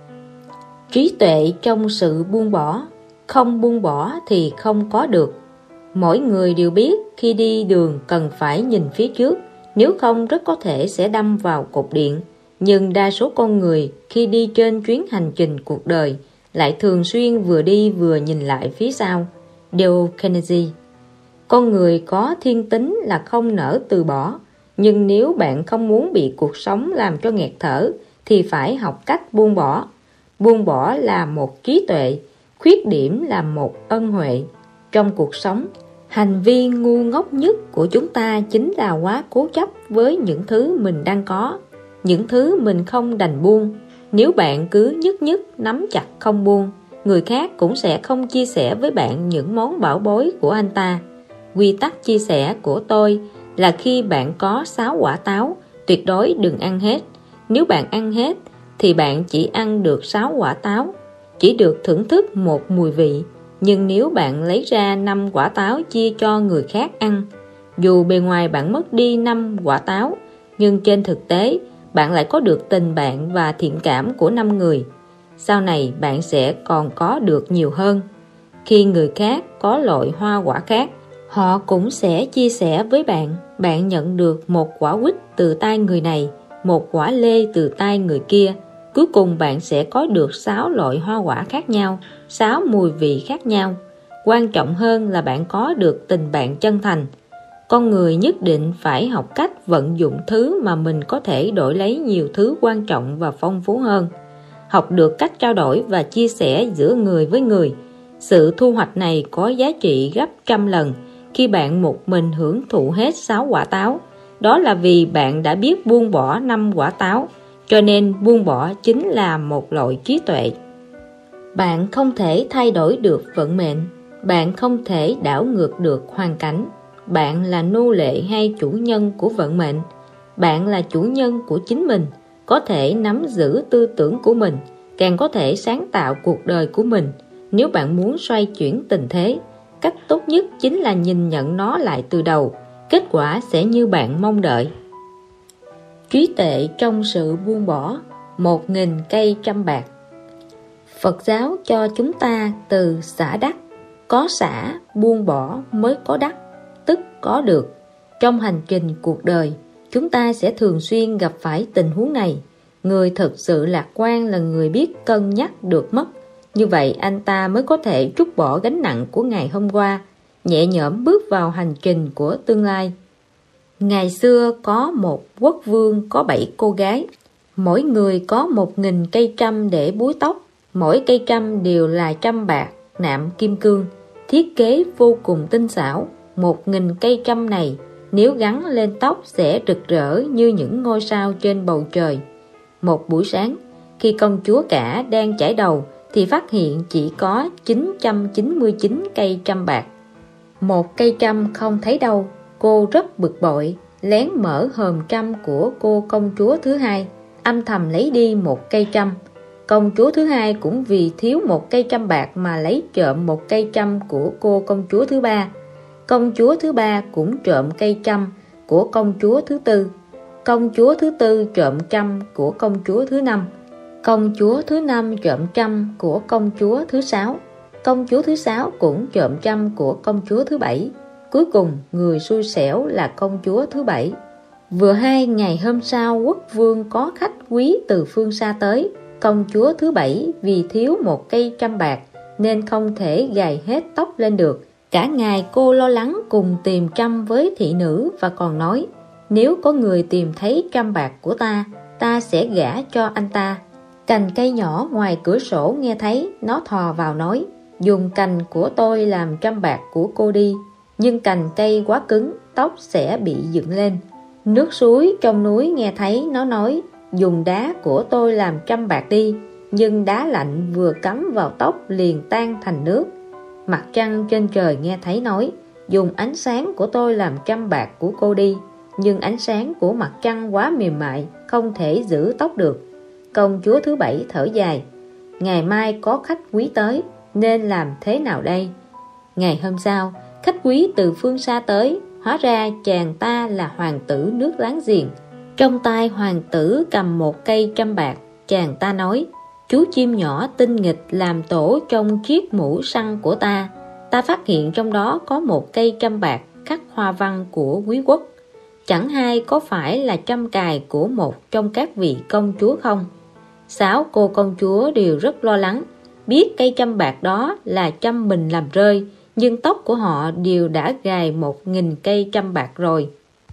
Trí tuệ trong sự buông bỏ. Không buông bỏ thì không có được. Mỗi người đều biết khi đi đường cần phải nhìn phía trước, nếu không rất có thể sẽ đâm vào cột điện. Nhưng đa số con người khi đi trên chuyến hành trình cuộc đời lại thường xuyên vừa đi vừa nhìn lại phía sau. Dale Carnegie. Con người có thiên tính là không nỡ từ bỏ, nhưng nếu bạn không muốn bị cuộc sống làm cho nghẹt thở thì phải học cách buông bỏ. Buông bỏ là một trí tuệ, khuyết điểm là một ân huệ. Trong cuộc sống, hành vi ngu ngốc nhất của chúng ta chính là quá cố chấp với những thứ mình đang có, những thứ mình không đành buông. Nếu bạn cứ nhất nhất nắm chặt không buông, người khác cũng sẽ không chia sẻ với bạn những món bảo bối của anh ta. Quy tắc chia sẻ của tôi là khi bạn có sáu quả táo, tuyệt đối đừng ăn hết. Nếu bạn ăn hết thì bạn chỉ ăn được sáu quả táo, chỉ được thưởng thức một mùi vị. Nhưng nếu bạn lấy ra năm quả táo chia cho người khác ăn, dù bề ngoài bạn mất đi năm quả táo, nhưng trên thực tế bạn lại có được tình bạn và thiện cảm của năm người. Sau này bạn sẽ còn có được nhiều hơn. Khi người khác có loại hoa quả khác, họ cũng sẽ chia sẻ với bạn. Bạn nhận được một quả quýt từ tay người này, một quả lê từ tay người kia. Cuối cùng bạn sẽ có được sáu loại hoa quả khác nhau, sáu mùi vị khác nhau. Quan trọng hơn là bạn có được tình bạn chân thành. Con người nhất định phải học cách vận dụng thứ mà mình có thể đổi lấy nhiều thứ quan trọng và phong phú hơn. Học được cách trao đổi và chia sẻ giữa người với người. Sự thu hoạch này có giá trị gấp trăm lần khi bạn một mình hưởng thụ hết sáu quả táo. Đó là vì bạn đã biết buông bỏ năm quả táo, cho nên buông bỏ chính là một loại trí tuệ. Bạn không thể thay đổi được vận mệnh, bạn không thể đảo ngược được hoàn cảnh. Bạn là nô lệ hay chủ nhân của vận mệnh? Bạn là chủ nhân của chính mình, có thể nắm giữ tư tưởng của mình, càng có thể sáng tạo cuộc đời của mình. Nếu bạn muốn xoay chuyển tình thế, cách tốt nhất chính là nhìn nhận nó lại từ đầu. Kết quả sẽ như bạn mong đợi. Trí tuệ trong sự buông bỏ, một nghìn cây trăm bạc. Phật giáo cho chúng ta từ xả đắc, có xả buông bỏ mới có đắc, tức có được. Trong hành trình cuộc đời, chúng ta sẽ thường xuyên gặp phải tình huống này. Người thực sự lạc quan là người biết cân nhắc được mất. Như vậy anh ta mới có thể trút bỏ gánh nặng của ngày hôm qua, nhẹ nhõm bước vào hành trình của tương lai. Ngày xưa có một quốc vương có bảy cô gái, mỗi người có một nghìn cây trăm để búi tóc, mỗi cây trăm đều là trăm bạc, nạm kim cương, thiết kế vô cùng tinh xảo. Một nghìn cây trăm này nếu gắn lên tóc sẽ rực rỡ như những ngôi sao trên bầu trời. Một buổi sáng, khi công chúa cả đang chải đầu thì phát hiện chỉ có chín trăm chín mươi chín cây trăm bạc. Một cây trăm không thấy đâu, cô rất bực bội, lén mở hòm trăm của cô công chúa thứ hai, âm thầm lấy đi một cây trăm. Công chúa thứ hai cũng vì thiếu một cây trăm bạc mà lấy trộm một cây trăm của cô công chúa thứ ba. Công chúa thứ ba cũng trộm cây trăm của công chúa thứ tư. Công chúa thứ tư trộm trăm của công chúa thứ năm. Công chúa thứ năm trộm trăm của công chúa thứ sáu. Công chúa thứ sáu cũng trộm trăm của công chúa thứ bảy. Cuối cùng người xui xẻo là công chúa thứ bảy. Vừa hay ngày hôm sau quốc vương có khách quý từ phương xa tới. Công chúa thứ bảy vì thiếu một cây trăm bạc nên không thể gài hết tóc lên được. Cả ngày cô lo lắng cùng tìm trăm với thị nữ và còn nói: nếu có người tìm thấy trăm bạc của ta, ta sẽ gả cho anh ta. Cành cây nhỏ ngoài cửa sổ nghe thấy, nó thò vào nói: dùng cành của tôi làm trăm bạc của cô đi, nhưng cành cây quá cứng, tóc sẽ bị dựng lên. Nước suối trong núi nghe thấy, nó nói: dùng đá của tôi làm trăm bạc đi, nhưng đá lạnh vừa cắm vào tóc liền tan thành nước. Mặt trăng trên trời nghe thấy nói: dùng ánh sáng của tôi làm trăm bạc của cô đi, nhưng ánh sáng của mặt trăng quá mềm mại, không thể giữ tóc được. Công chúa thứ bảy thở dài: ngày mai có khách quý tới, nên làm thế nào đây? Ngày hôm sau, khách quý từ phương xa tới, hóa ra chàng ta là hoàng tử nước láng giềng. Trong tay hoàng tử cầm một cây trăm bạc. Chàng ta nói: chú chim nhỏ tinh nghịch làm tổ trong chiếc mũ săn của ta. Ta phát hiện trong đó có một cây trăm bạc khắc hoa văn của quý quốc. Chẳng hay có phải là trăm cài của một trong các vị công chúa không? Sáu cô công chúa đều rất lo lắng, biết cây trăm bạc đó là trăm mình làm rơi, nhưng tóc của họ đều đã gài một nghìn cây trăm bạc rồi.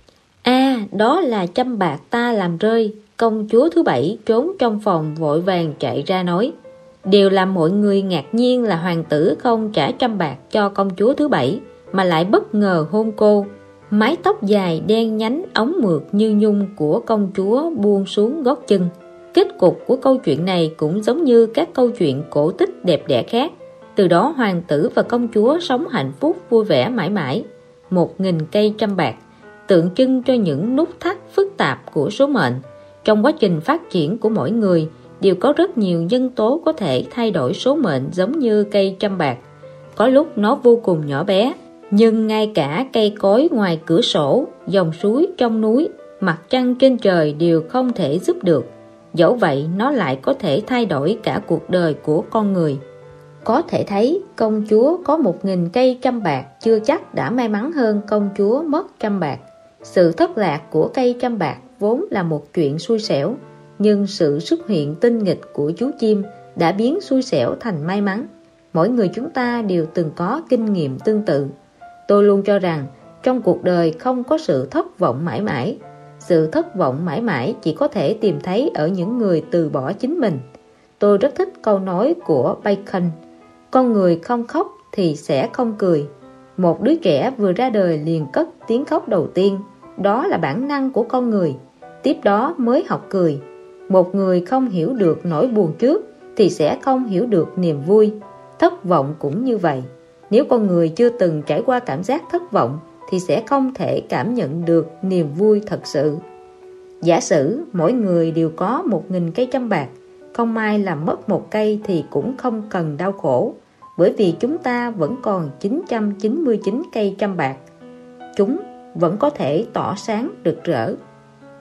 À, đó là trăm bạc ta làm rơi. Công chúa thứ bảy trốn trong phòng vội vàng chạy ra nói. Điều làm mọi người ngạc nhiên là hoàng tử không trả trăm bạc cho công chúa thứ bảy, mà lại bất ngờ hôn cô. Mái tóc dài đen nhánh óng mượt như nhung của công chúa buông xuống gót chân. Kết cục của câu chuyện này cũng giống như các câu chuyện cổ tích đẹp đẽ khác. Từ đó hoàng tử và công chúa sống hạnh phúc vui vẻ mãi mãi. Một nghìn cây trăm bạc tượng trưng cho những nút thắt phức tạp của số mệnh. Trong quá trình phát triển của mỗi người đều có rất nhiều nhân tố có thể thay đổi số mệnh, giống như cây trăm bạc. Có lúc nó vô cùng nhỏ bé, nhưng ngay cả cây cối ngoài cửa sổ, dòng suối trong núi, mặt trăng trên trời đều không thể giúp được. Dẫu vậy nó lại có thể thay đổi cả cuộc đời của con người. Có thể thấy công chúa có một nghìn cây trăm bạc chưa chắc đã may mắn hơn công chúa mất trăm bạc. Sự thất lạc của cây trăm bạc vốn là một chuyện xui xẻo, nhưng sự xuất hiện tinh nghịch của chú chim đã biến xui xẻo thành may mắn. Mỗi người chúng ta đều từng có kinh nghiệm tương tự. Tôi luôn cho rằng trong cuộc đời không có sự thất vọng mãi mãi. Sự thất vọng mãi mãi chỉ có thể tìm thấy ở những người từ bỏ chính mình. Tôi rất thích câu nói của Bacon: con người không khóc thì sẽ không cười. Một đứa trẻ vừa ra đời liền cất tiếng khóc đầu tiên, đó là bản năng của con người, tiếp đó mới học cười. Một người không hiểu được nỗi buồn trước thì sẽ không hiểu được niềm vui. Thất vọng cũng như vậy. Nếu con người chưa từng trải qua cảm giác thất vọng thì sẽ không thể cảm nhận được niềm vui thật sự. Giả sử mỗi người đều có một nghìn cây trăm bạc, không may làm mất một cây thì cũng không cần đau khổ, bởi vì chúng ta vẫn còn chín trăm chín mươi chín cây trăm bạc. Chúng vẫn có thể tỏ sáng rực rỡ.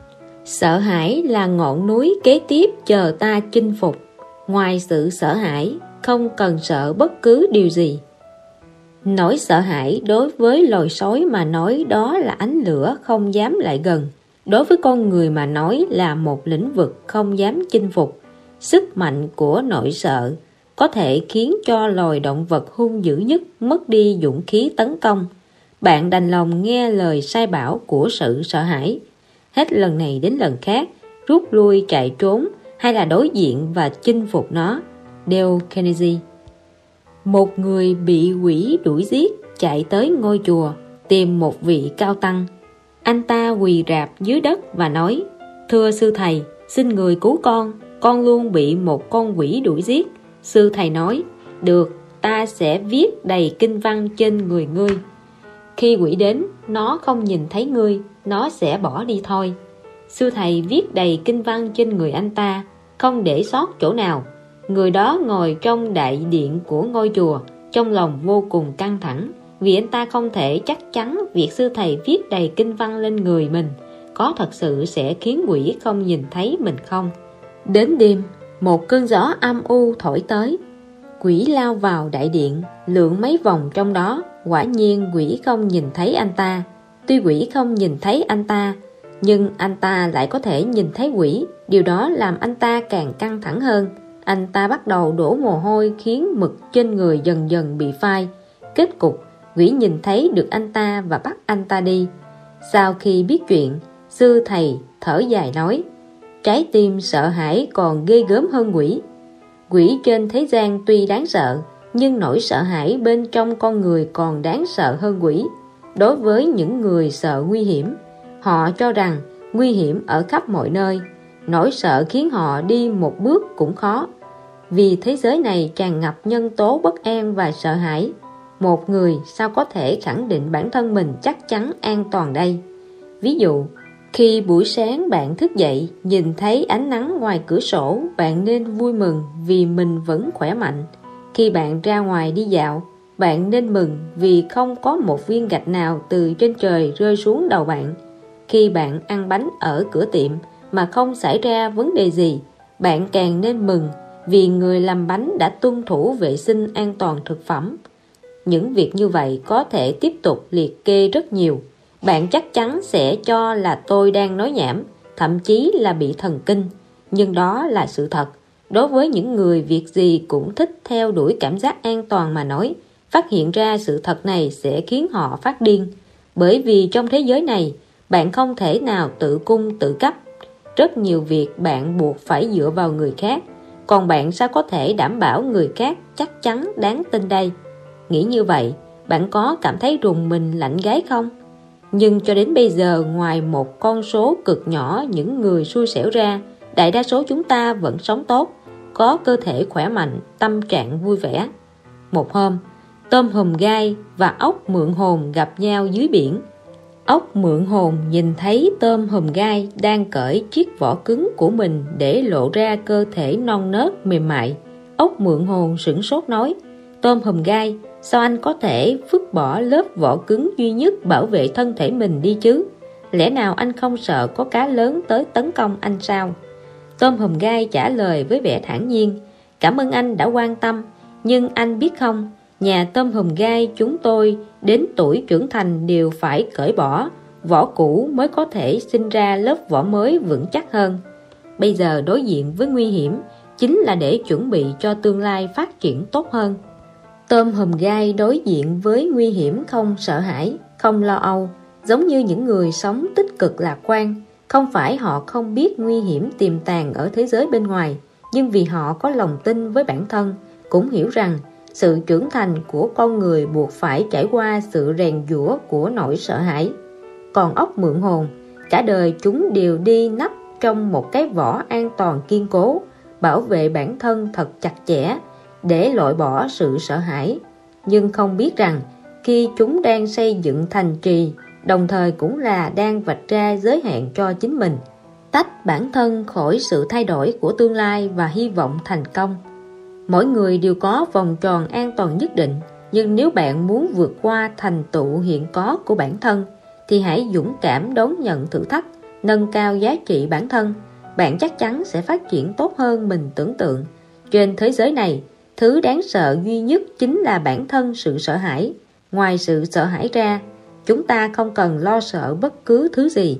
Sợ hãi là ngọn núi kế tiếp chờ ta chinh phục. Ngoài sự sợ hãi, không cần sợ bất cứ điều gì. Nỗi sợ hãi đối với loài sói mà nói đó là ánh lửa không dám lại gần. Đối với con người mà nói là một lĩnh vực không dám chinh phục. Sức mạnh của nỗi sợ có thể khiến cho loài động vật hung dữ nhất mất đi dũng khí tấn công. Bạn đành lòng nghe lời sai bảo của sự sợ hãi, hết lần này đến lần khác rút lui chạy trốn hay là đối diện và chinh phục nó. Dale Carnegie. Một người bị quỷ đuổi giết chạy tới ngôi chùa tìm một vị cao tăng. Anh ta quỳ rạp dưới đất và nói: Thưa sư thầy, xin người cứu con, con luôn bị một con quỷ đuổi giết. Sư thầy nói: Được, ta sẽ viết đầy kinh văn trên người ngươi. Khi quỷ đến, nó không nhìn thấy ngươi, nó sẽ bỏ đi thôi. Sư thầy viết đầy kinh văn trên người anh ta, không để sót chỗ nào. Người đó ngồi trong đại điện của ngôi chùa, trong lòng vô cùng căng thẳng, vì anh ta không thể chắc chắn việc sư thầy viết đầy kinh văn lên người mình có thật sự sẽ khiến quỷ không nhìn thấy mình không. Đến đêm, một cơn gió âm u thổi tới. Quỷ lao vào đại điện, lượn mấy vòng trong đó. Quả nhiên quỷ không nhìn thấy anh ta. Tuy quỷ không nhìn thấy anh ta, nhưng anh ta lại có thể nhìn thấy quỷ. Điều đó làm anh ta càng căng thẳng hơn. Anh ta bắt đầu đổ mồ hôi khiến mực trên người dần dần bị phai. Kết cục, quỷ nhìn thấy được anh ta và bắt anh ta đi. Sau khi biết chuyện, sư thầy thở dài nói: Trái tim sợ hãi còn ghê gớm hơn quỷ. Quỷ trên thế gian tuy đáng sợ, nhưng nỗi sợ hãi bên trong con người còn đáng sợ hơn quỷ. Đối với những người sợ nguy hiểm, họ cho rằng nguy hiểm ở khắp mọi nơi. Nỗi sợ khiến họ đi một bước cũng khó. Vì thế giới này tràn ngập nhân tố bất an và sợ hãi. Một người sao có thể khẳng định bản thân mình chắc chắn an toàn đây? Ví dụ, khi buổi sáng bạn thức dậy, nhìn thấy ánh nắng ngoài cửa sổ, bạn nên vui mừng vì mình vẫn khỏe mạnh. Khi bạn ra ngoài đi dạo, bạn nên mừng vì không có một viên gạch nào từ trên trời rơi xuống đầu bạn. Khi bạn ăn bánh ở cửa tiệm mà không xảy ra vấn đề gì, bạn càng nên mừng vì người làm bánh đã tuân thủ vệ sinh an toàn thực phẩm. Những việc như vậy có thể tiếp tục liệt kê rất nhiều. Bạn chắc chắn sẽ cho là tôi đang nói nhảm, thậm chí là bị thần kinh. Nhưng đó là sự thật. Đối với những người việc gì cũng thích theo đuổi cảm giác an toàn mà nói, phát hiện ra sự thật này sẽ khiến họ phát điên. Bởi vì trong thế giới này, bạn không thể nào tự cung tự cấp. Rất nhiều việc bạn buộc phải dựa vào người khác. Còn bạn sao có thể đảm bảo người khác chắc chắn đáng tin đây? Nghĩ như vậy, bạn có cảm thấy rùng mình lạnh gáy không? Nhưng cho đến bây giờ, ngoài một con số cực nhỏ những người xui xẻo ra, đại đa số chúng ta vẫn sống tốt, có cơ thể khỏe mạnh, tâm trạng vui vẻ. Một hôm, tôm hùm gai và ốc mượn hồn gặp nhau dưới biển. Ốc mượn hồn nhìn thấy tôm hùm gai đang cởi chiếc vỏ cứng của mình để lộ ra cơ thể non nớt mềm mại. Ốc mượn hồn sửng sốt nói: Tôm hùm gai, sao anh có thể vứt bỏ lớp vỏ cứng duy nhất bảo vệ thân thể mình đi chứ? Lẽ nào anh không sợ có cá lớn tới tấn công anh sao? Tôm hùm gai trả lời với vẻ thản nhiên: Cảm ơn anh đã quan tâm, nhưng anh biết không, nhà tôm hùm gai chúng tôi đến tuổi trưởng thành đều phải cởi bỏ vỏ cũ mới có thể sinh ra lớp vỏ mới vững chắc hơn. Bây giờ đối diện với nguy hiểm chính là để chuẩn bị cho tương lai phát triển tốt hơn. Tôm hùm gai đối diện với nguy hiểm không sợ hãi, không lo âu, giống như những người sống tích cực lạc quan. Không phải họ không biết nguy hiểm tiềm tàng ở thế giới bên ngoài, nhưng vì họ có lòng tin với bản thân, cũng hiểu rằng sự trưởng thành của con người buộc phải trải qua sự rèn giũa của nỗi sợ hãi. Còn ốc mượn hồn, cả đời chúng đều đi nấp trong một cái vỏ an toàn kiên cố, bảo vệ bản thân thật chặt chẽ để loại bỏ sự sợ hãi. Nhưng không biết rằng khi chúng đang xây dựng thành trì, đồng thời cũng là đang vạch ra giới hạn cho chính mình, tách bản thân khỏi sự thay đổi của tương lai và hy vọng thành công. Mỗi người đều có vòng tròn an toàn nhất định, nhưng nếu bạn muốn vượt qua thành tựu hiện có của bản thân, thì hãy dũng cảm đón nhận thử thách, nâng cao giá trị bản thân, bạn chắc chắn sẽ phát triển tốt hơn mình tưởng tượng. Trên thế giới này, thứ đáng sợ duy nhất chính là bản thân sự sợ hãi. Ngoài sự sợ hãi ra, chúng ta không cần lo sợ bất cứ thứ gì.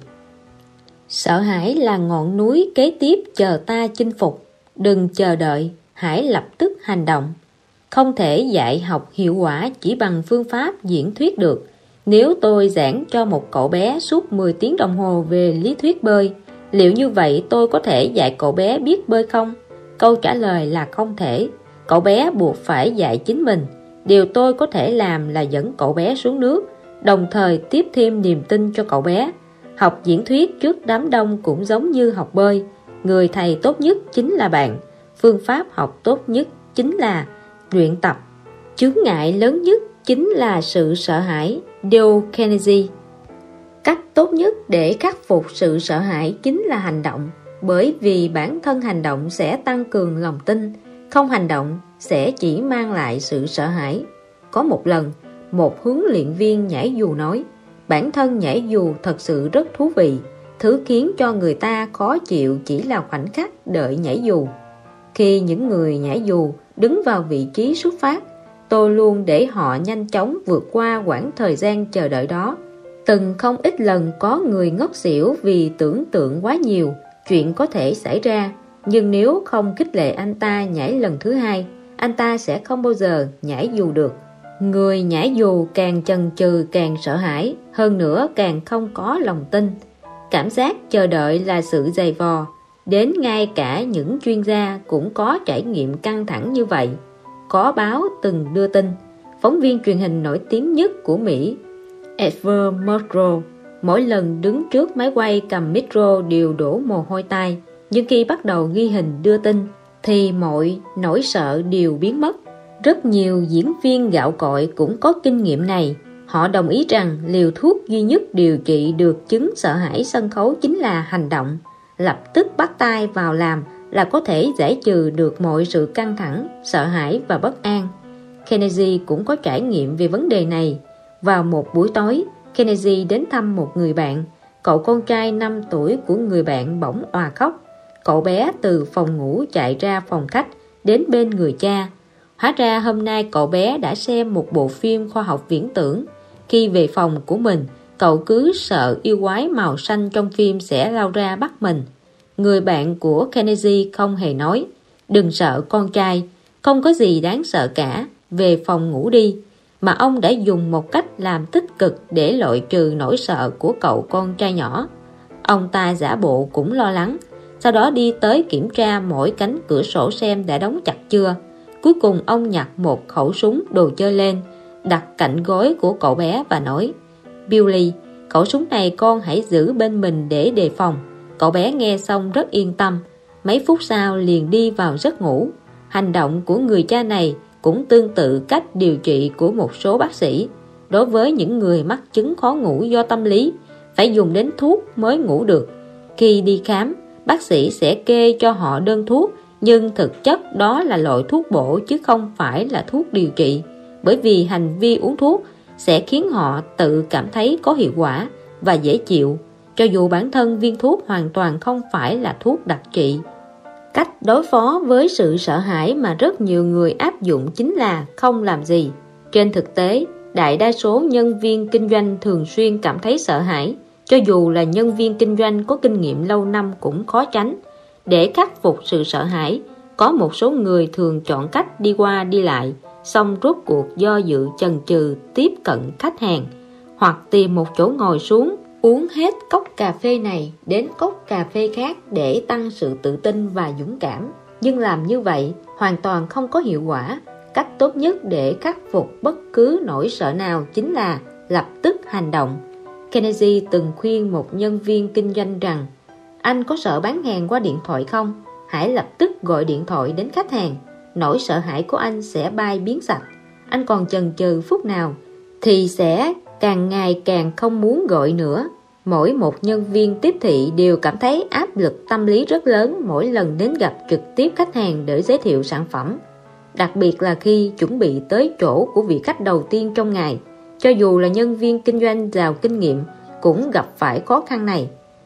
Sợ hãi là ngọn núi kế tiếp chờ ta chinh phục. Đừng chờ đợi, hãy lập tức hành động. Không thể dạy học hiệu quả chỉ bằng phương pháp diễn thuyết được. Nếu tôi giảng cho một cậu bé suốt mười tiếng đồng hồ về lý thuyết bơi, liệu như vậy tôi có thể dạy cậu bé biết bơi không? Câu trả lời là không thể. Cậu bé buộc phải dạy chính mình. Điều tôi có thể làm là dẫn cậu bé xuống nước, đồng thời tiếp thêm niềm tin cho cậu bé. Học diễn thuyết trước đám đông cũng giống như học bơi. Người thầy tốt nhất chính là bạn. Phương pháp học tốt nhất chính là luyện tập. Chướng ngại lớn nhất chính là sự sợ hãi. Dale Carnegie. Cách tốt nhất để khắc phục sự sợ hãi chính là hành động, bởi vì bản thân hành động sẽ tăng cường lòng tin. Không hành động sẽ chỉ mang lại sự sợ hãi. Có một lần, một huấn luyện viên nhảy dù nói, bản thân nhảy dù thật sự rất thú vị. Thứ khiến cho người ta khó chịu chỉ là khoảnh khắc đợi nhảy dù. Khi những người nhảy dù đứng vào vị trí xuất phát, tôi luôn để họ nhanh chóng vượt qua quãng thời gian chờ đợi đó. Từng không ít lần có người ngất xỉu vì tưởng tượng quá nhiều chuyện có thể xảy ra, nhưng nếu không khích lệ anh ta nhảy lần thứ hai, anh ta sẽ không bao giờ nhảy dù được. Người nhảy dù càng chần chừ càng sợ hãi, hơn nữa càng không có lòng tin. Cảm giác chờ đợi là sự dày vò, đến ngay cả những chuyên gia cũng có trải nghiệm căng thẳng như vậy. Có báo từng đưa tin, phóng viên truyền hình nổi tiếng nhất của Mỹ, Edward Murrow, mỗi lần đứng trước máy quay cầm micro đều đổ mồ hôi tay, nhưng khi bắt đầu ghi hình đưa tin thì mọi nỗi sợ đều biến mất. Rất nhiều diễn viên gạo cội cũng có kinh nghiệm này. Họ đồng ý rằng liều thuốc duy nhất điều trị được chứng sợ hãi sân khấu chính là hành động. Lập tức bắt tay vào làm là có thể giải trừ được mọi sự căng thẳng, sợ hãi và bất an. Carnegie cũng có trải nghiệm về vấn đề này. Vào một buổi tối, Carnegie đến thăm một người bạn. Cậu con trai năm tuổi của người bạn bỗng òa khóc. Cậu bé từ phòng ngủ chạy ra phòng khách, đến bên người cha. Hóa ra hôm nay cậu bé đã xem một bộ phim khoa học viễn tưởng. Khi về phòng của mình, cậu cứ sợ yêu quái màu xanh trong phim sẽ lao ra bắt mình. Người bạn của Carnegie không hề nói, đừng sợ con trai, không có gì đáng sợ cả, về phòng ngủ đi. Mà ông đã dùng một cách làm tích cực để loại trừ nỗi sợ của cậu con trai nhỏ. Ông ta giả bộ cũng lo lắng, sau đó đi tới kiểm tra mỗi cánh cửa sổ xem đã đóng chặt chưa. Cuối cùng ông nhặt một khẩu súng đồ chơi lên, đặt cạnh gối của cậu bé và nói, Billy, khẩu súng này con hãy giữ bên mình để đề phòng. Cậu bé nghe xong rất yên tâm, mấy phút sau liền đi vào giấc ngủ. Hành động của người cha này cũng tương tự cách điều trị của một số bác sĩ. Đối với những người mắc chứng khó ngủ do tâm lý, phải dùng đến thuốc mới ngủ được. Khi đi khám, bác sĩ sẽ kê cho họ đơn thuốc, nhưng thực chất đó là loại thuốc bổ chứ không phải là thuốc điều trị. Bởi vì hành vi uống thuốc sẽ khiến họ tự cảm thấy có hiệu quả và dễ chịu, cho dù bản thân viên thuốc hoàn toàn không phải là thuốc đặc trị. Cách đối phó với sự sợ hãi mà rất nhiều người áp dụng chính là không làm gì. Trên thực tế, đại đa số nhân viên kinh doanh thường xuyên cảm thấy sợ hãi, cho dù là nhân viên kinh doanh có kinh nghiệm lâu năm cũng khó tránh. Để khắc phục sự sợ hãi, có một số người thường chọn cách đi qua đi lại, xong rốt cuộc do dự chần chừ tiếp cận khách hàng, hoặc tìm một chỗ ngồi xuống, uống hết cốc cà phê này đến cốc cà phê khác để tăng sự tự tin và dũng cảm. Nhưng làm như vậy hoàn toàn không có hiệu quả. Cách tốt nhất để khắc phục bất cứ nỗi sợ nào chính là lập tức hành động. Carnegie từng khuyên một nhân viên kinh doanh rằng, anh có sợ bán hàng qua điện thoại không? Hãy lập tức gọi điện thoại đến khách hàng. Nỗi sợ hãi của anh sẽ bay biến sạch. Anh còn chần chừ phút nào thì sẽ càng ngày càng không muốn gọi nữa. Mỗi một nhân viên tiếp thị đều cảm thấy áp lực tâm lý rất lớn mỗi lần đến gặp trực tiếp khách hàng để giới thiệu sản phẩm. Đặc biệt là khi chuẩn bị tới chỗ của vị khách đầu tiên trong ngày. Cho dù là nhân viên kinh doanh giàu kinh nghiệm cũng gặp phải khó khăn này.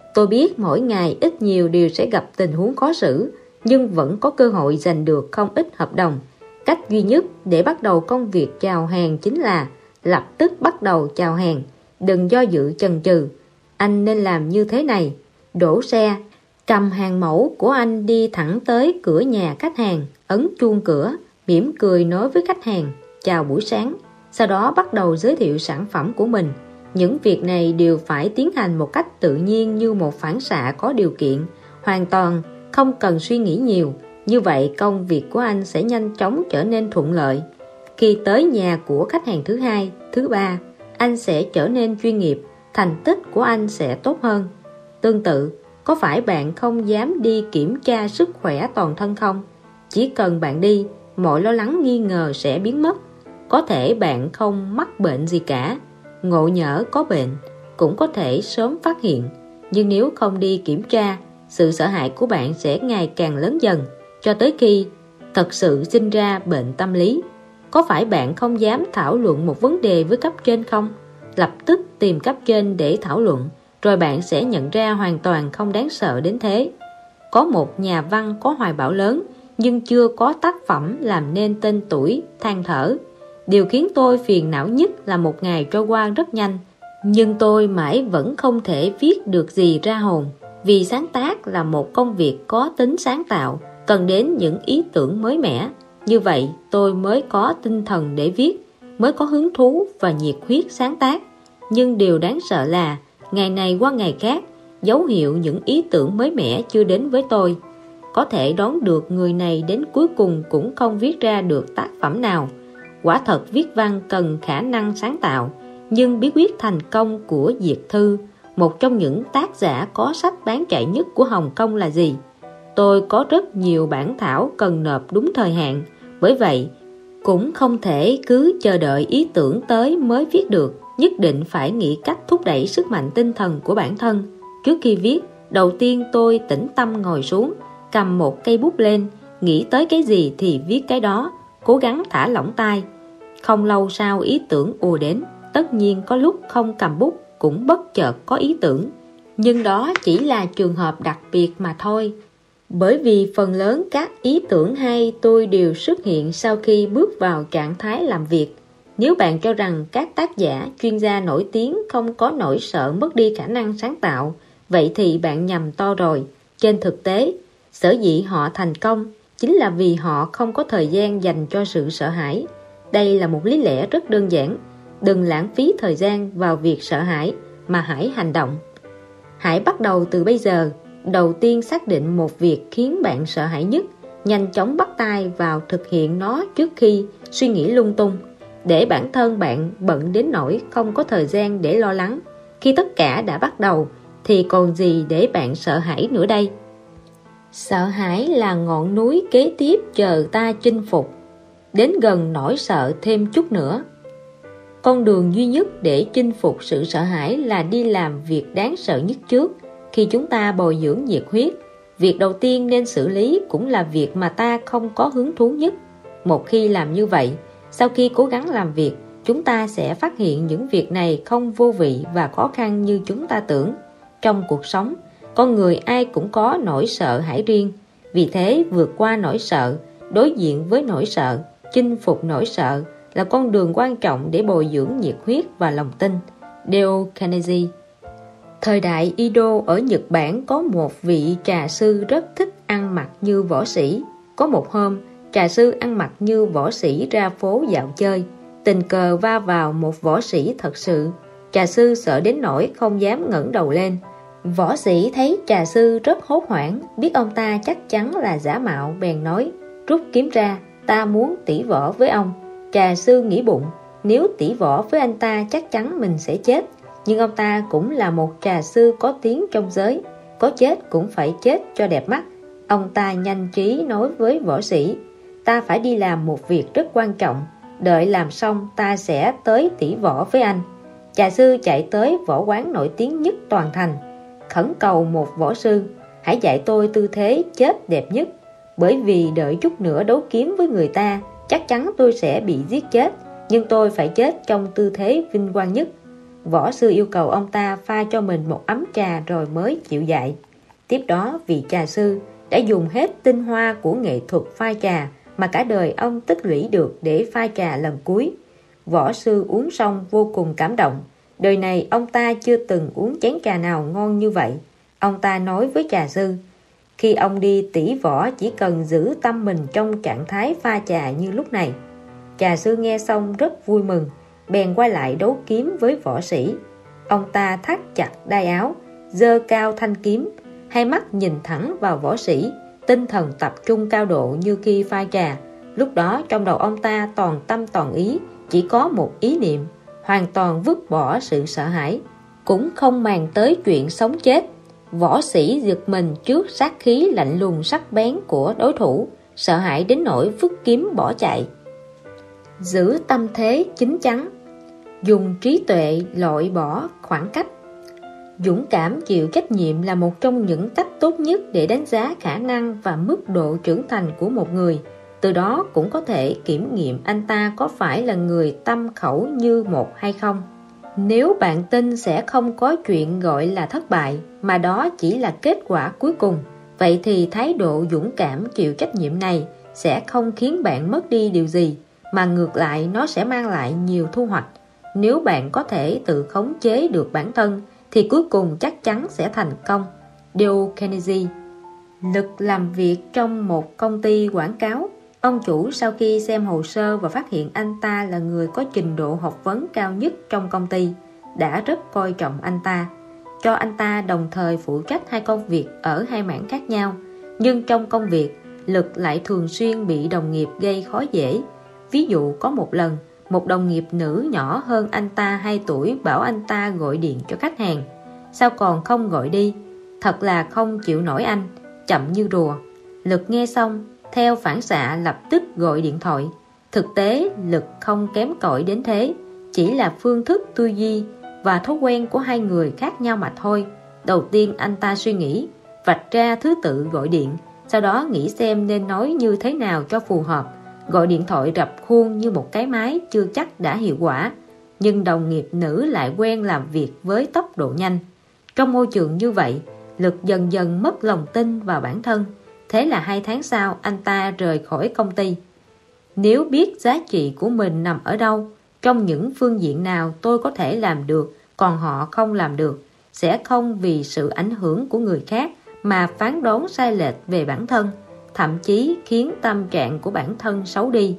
Tôi biết mỗi ngày ít nhiều đều sẽ gặp tình huống khó xử, nhưng vẫn có cơ hội giành được không ít hợp đồng. Cách duy nhất để bắt đầu công việc chào hàng chính là lập tức bắt đầu chào hàng, đừng do dự chần chừ. Anh nên làm như thế này: đổ xe, cầm hàng mẫu của anh đi thẳng tới cửa nhà khách hàng, ấn chuông cửa, mỉm cười nói với khách hàng chào buổi sáng, sau đó bắt đầu giới thiệu sản phẩm của mình. Những việc này đều phải tiến hành một cách tự nhiên, như một phản xạ có điều kiện, hoàn toàn không cần suy nghĩ nhiều. Như vậy công việc của anh sẽ nhanh chóng trở nên thuận lợi. Khi tới nhà của khách hàng thứ hai, thứ ba, anh sẽ trở nên chuyên nghiệp, thành tích của anh sẽ tốt hơn. Tương tự, có phải bạn không dám đi kiểm tra sức khỏe toàn thân không? Chỉ cần bạn đi, mọi lo lắng nghi ngờ sẽ biến mất. Có thể bạn không mắc bệnh gì cả, ngộ nhỡ có bệnh cũng có thể sớm phát hiện, nhưng nếu không đi kiểm tra, sự sợ hãi của bạn sẽ ngày càng lớn dần, cho tới khi thật sự sinh ra bệnh tâm lý. Có phải bạn không dám thảo luận một vấn đề với cấp trên không? Lập tức tìm cấp trên để thảo luận, rồi bạn sẽ nhận ra hoàn toàn không đáng sợ đến thế. Có một nhà văn có hoài bão lớn nhưng chưa có tác phẩm làm nên tên tuổi, than thở: điều khiến tôi phiền não nhất là một ngày trôi qua rất nhanh, nhưng tôi mãi vẫn không thể viết được gì ra hồn. Vì sáng tác là một công việc có tính sáng tạo, cần đến những ý tưởng mới mẻ. Như vậy tôi mới có tinh thần để viết, mới có hứng thú và nhiệt huyết sáng tác. Nhưng điều đáng sợ là ngày này qua ngày khác, dấu hiệu những ý tưởng mới mẻ chưa đến với tôi. Có thể đoán được người này đến cuối cùng cũng không viết ra được tác phẩm nào. Quả thật viết văn cần khả năng sáng tạo, nhưng bí quyết thành công của Diệt Thư, một trong những tác giả có sách bán chạy nhất của Hồng Kông, là gì? Tôi có rất nhiều bản thảo cần nộp đúng thời hạn, bởi vậy cũng không thể cứ chờ đợi ý tưởng tới mới viết được. Nhất định phải nghĩ cách thúc đẩy sức mạnh tinh thần của bản thân. Trước khi viết, đầu tiên tôi tĩnh tâm ngồi xuống, cầm một cây bút lên, nghĩ tới cái gì thì viết cái đó, cố gắng thả lỏng tay. Không lâu sau ý tưởng ùa đến. Tất nhiên có lúc không cầm bút cũng bất chợt có ý tưởng, nhưng đó chỉ là trường hợp đặc biệt mà thôi. Bởi vì phần lớn các ý tưởng hay tôi đều xuất hiện sau khi bước vào trạng thái làm việc. Nếu bạn cho rằng các tác giả, chuyên gia nổi tiếng không có nỗi sợ mất đi khả năng sáng tạo, vậy thì bạn nhầm to rồi. Trên thực tế, sở dĩ họ thành công chính là vì họ không có thời gian dành cho sự sợ hãi. Đây là một lý lẽ rất đơn giản. Đừng lãng phí thời gian vào việc sợ hãi, mà hãy hành động. Hãy bắt đầu từ bây giờ. Đầu tiên xác định một việc khiến bạn sợ hãi nhất, nhanh chóng bắt tay vào thực hiện nó trước khi suy nghĩ lung tung, để bản thân bạn bận đến nỗi không có thời gian để lo lắng. Khi tất cả đã bắt đầu thì còn gì để bạn sợ hãi nữa đây? Sợ hãi là ngọn núi kế tiếp chờ ta chinh phục. Đến gần nỗi sợ thêm chút nữa. Con đường duy nhất để chinh phục sự sợ hãi là đi làm việc đáng sợ nhất trước. Khi chúng ta bồi dưỡng nhiệt huyết, việc đầu tiên nên xử lý cũng là việc mà ta không có hứng thú nhất. Một khi làm như vậy, sau khi cố gắng làm việc, chúng ta sẽ phát hiện những việc này không vô vị và khó khăn như chúng ta tưởng. Trong cuộc sống, con người ai cũng có nỗi sợ hãi riêng. Vì thế, vượt qua nỗi sợ, đối diện với nỗi sợ, chinh phục nỗi sợ là con đường quan trọng để bồi dưỡng nhiệt huyết và lòng tin. Dale Carnegie. Thời đại Edo ở Nhật Bản có một vị trà sư rất thích ăn mặc như võ sĩ. Có một hôm, trà sư ăn mặc như võ sĩ ra phố dạo chơi, tình cờ va vào một võ sĩ thật sự. Trà sư sợ đến nỗi không dám ngẩng đầu lên. Võ sĩ thấy trà sư rất hốt hoảng, biết ông ta chắc chắn là giả mạo, bèn nói: rút kiếm ra, ta muốn tỉ võ với ông. Trà sư nghĩ bụng, nếu tỉ võ với anh ta chắc chắn mình sẽ chết. Nhưng ông ta cũng là một trà sư có tiếng trong giới, có chết cũng phải chết cho đẹp mắt. Ông ta nhanh trí nói với võ sĩ: ta phải đi làm một việc rất quan trọng, đợi làm xong ta sẽ tới tỉ võ với anh. Trà sư chạy tới võ quán nổi tiếng nhất toàn thành, khẩn cầu một võ sư: hãy dạy tôi tư thế chết đẹp nhất, bởi vì đợi chút nữa đấu kiếm với người ta, chắc chắn tôi sẽ bị giết chết, nhưng tôi phải chết trong tư thế vinh quang nhất. Võ sư yêu cầu ông ta pha cho mình một ấm trà rồi mới chịu dạy. Tiếp đó vị trà sư đã dùng hết tinh hoa của nghệ thuật pha trà mà cả đời ông tích lũy được để pha trà lần cuối. Võ sư uống xong vô cùng cảm động. Đời này ông ta chưa từng uống chén trà nào ngon như vậy. Ông ta nói với trà sư, khi ông đi tỷ võ chỉ cần giữ tâm mình trong trạng thái pha trà như lúc này. Trà sư nghe xong rất vui mừng, bèn quay lại đấu kiếm với võ sĩ. Ông ta thắt chặt đai áo, giơ cao thanh kiếm, hai mắt nhìn thẳng vào võ sĩ, tinh thần tập trung cao độ như khi pha trà. Lúc đó trong đầu ông ta toàn tâm toàn ý, chỉ có một ý niệm, hoàn toàn vứt bỏ sự sợ hãi, cũng không màng tới chuyện sống chết. Võ sĩ giật mình trước sát khí lạnh lùng sắc bén của đối thủ, sợ hãi đến nỗi vứt kiếm bỏ chạy. Giữ tâm thế chín chắn, dùng trí tuệ loại bỏ khoảng cách. Dũng cảm chịu trách nhiệm là một trong những cách tốt nhất để đánh giá khả năng và mức độ trưởng thành của một người. Từ đó cũng có thể kiểm nghiệm anh ta có phải là người tâm khẩu như một hay không. Nếu bạn tin sẽ không có chuyện gọi là thất bại, mà đó chỉ là kết quả cuối cùng, vậy thì thái độ dũng cảm chịu trách nhiệm này sẽ không khiến bạn mất đi điều gì, mà ngược lại nó sẽ mang lại nhiều thu hoạch. Nếu bạn có thể tự khống chế được bản thân thì cuối cùng chắc chắn sẽ thành công. Dale Carnegie. Lực làm việc trong một công ty quảng cáo. Ông chủ sau khi xem hồ sơ và phát hiện anh ta là người có trình độ học vấn cao nhất trong công ty, đã rất coi trọng anh ta, cho anh ta đồng thời phụ trách hai công việc ở hai mảng khác nhau. Nhưng trong công việc, Lực lại thường xuyên bị đồng nghiệp gây khó dễ. Ví dụ có một lần, một đồng nghiệp nữ nhỏ hơn anh ta hai tuổi bảo anh ta gọi điện cho khách hàng. Sao còn không gọi đi? Thật là không chịu nổi anh, chậm như rùa. Lực nghe xong, theo phản xạ lập tức gọi điện thoại. Thực tế, Lực không kém cỏi đến thế, chỉ là phương thức tư duy và thói quen của hai người khác nhau mà thôi. Đầu tiên anh ta suy nghĩ, vạch ra thứ tự gọi điện, sau đó nghĩ xem nên nói như thế nào cho phù hợp. Gọi điện thoại rập khuôn như một cái máy chưa chắc đã hiệu quả, nhưng đồng nghiệp nữ lại quen làm việc với tốc độ nhanh. Trong môi trường như vậy, Lực dần dần mất lòng tin vào bản thân. Thế là hai tháng sau anh ta rời khỏi công ty. Nếu biết giá trị của mình nằm ở đâu, trong những phương diện nào tôi có thể làm được còn họ không làm được, sẽ không vì sự ảnh hưởng của người khác mà phán đoán sai lệch về bản thân, thậm chí khiến tâm trạng của bản thân xấu đi.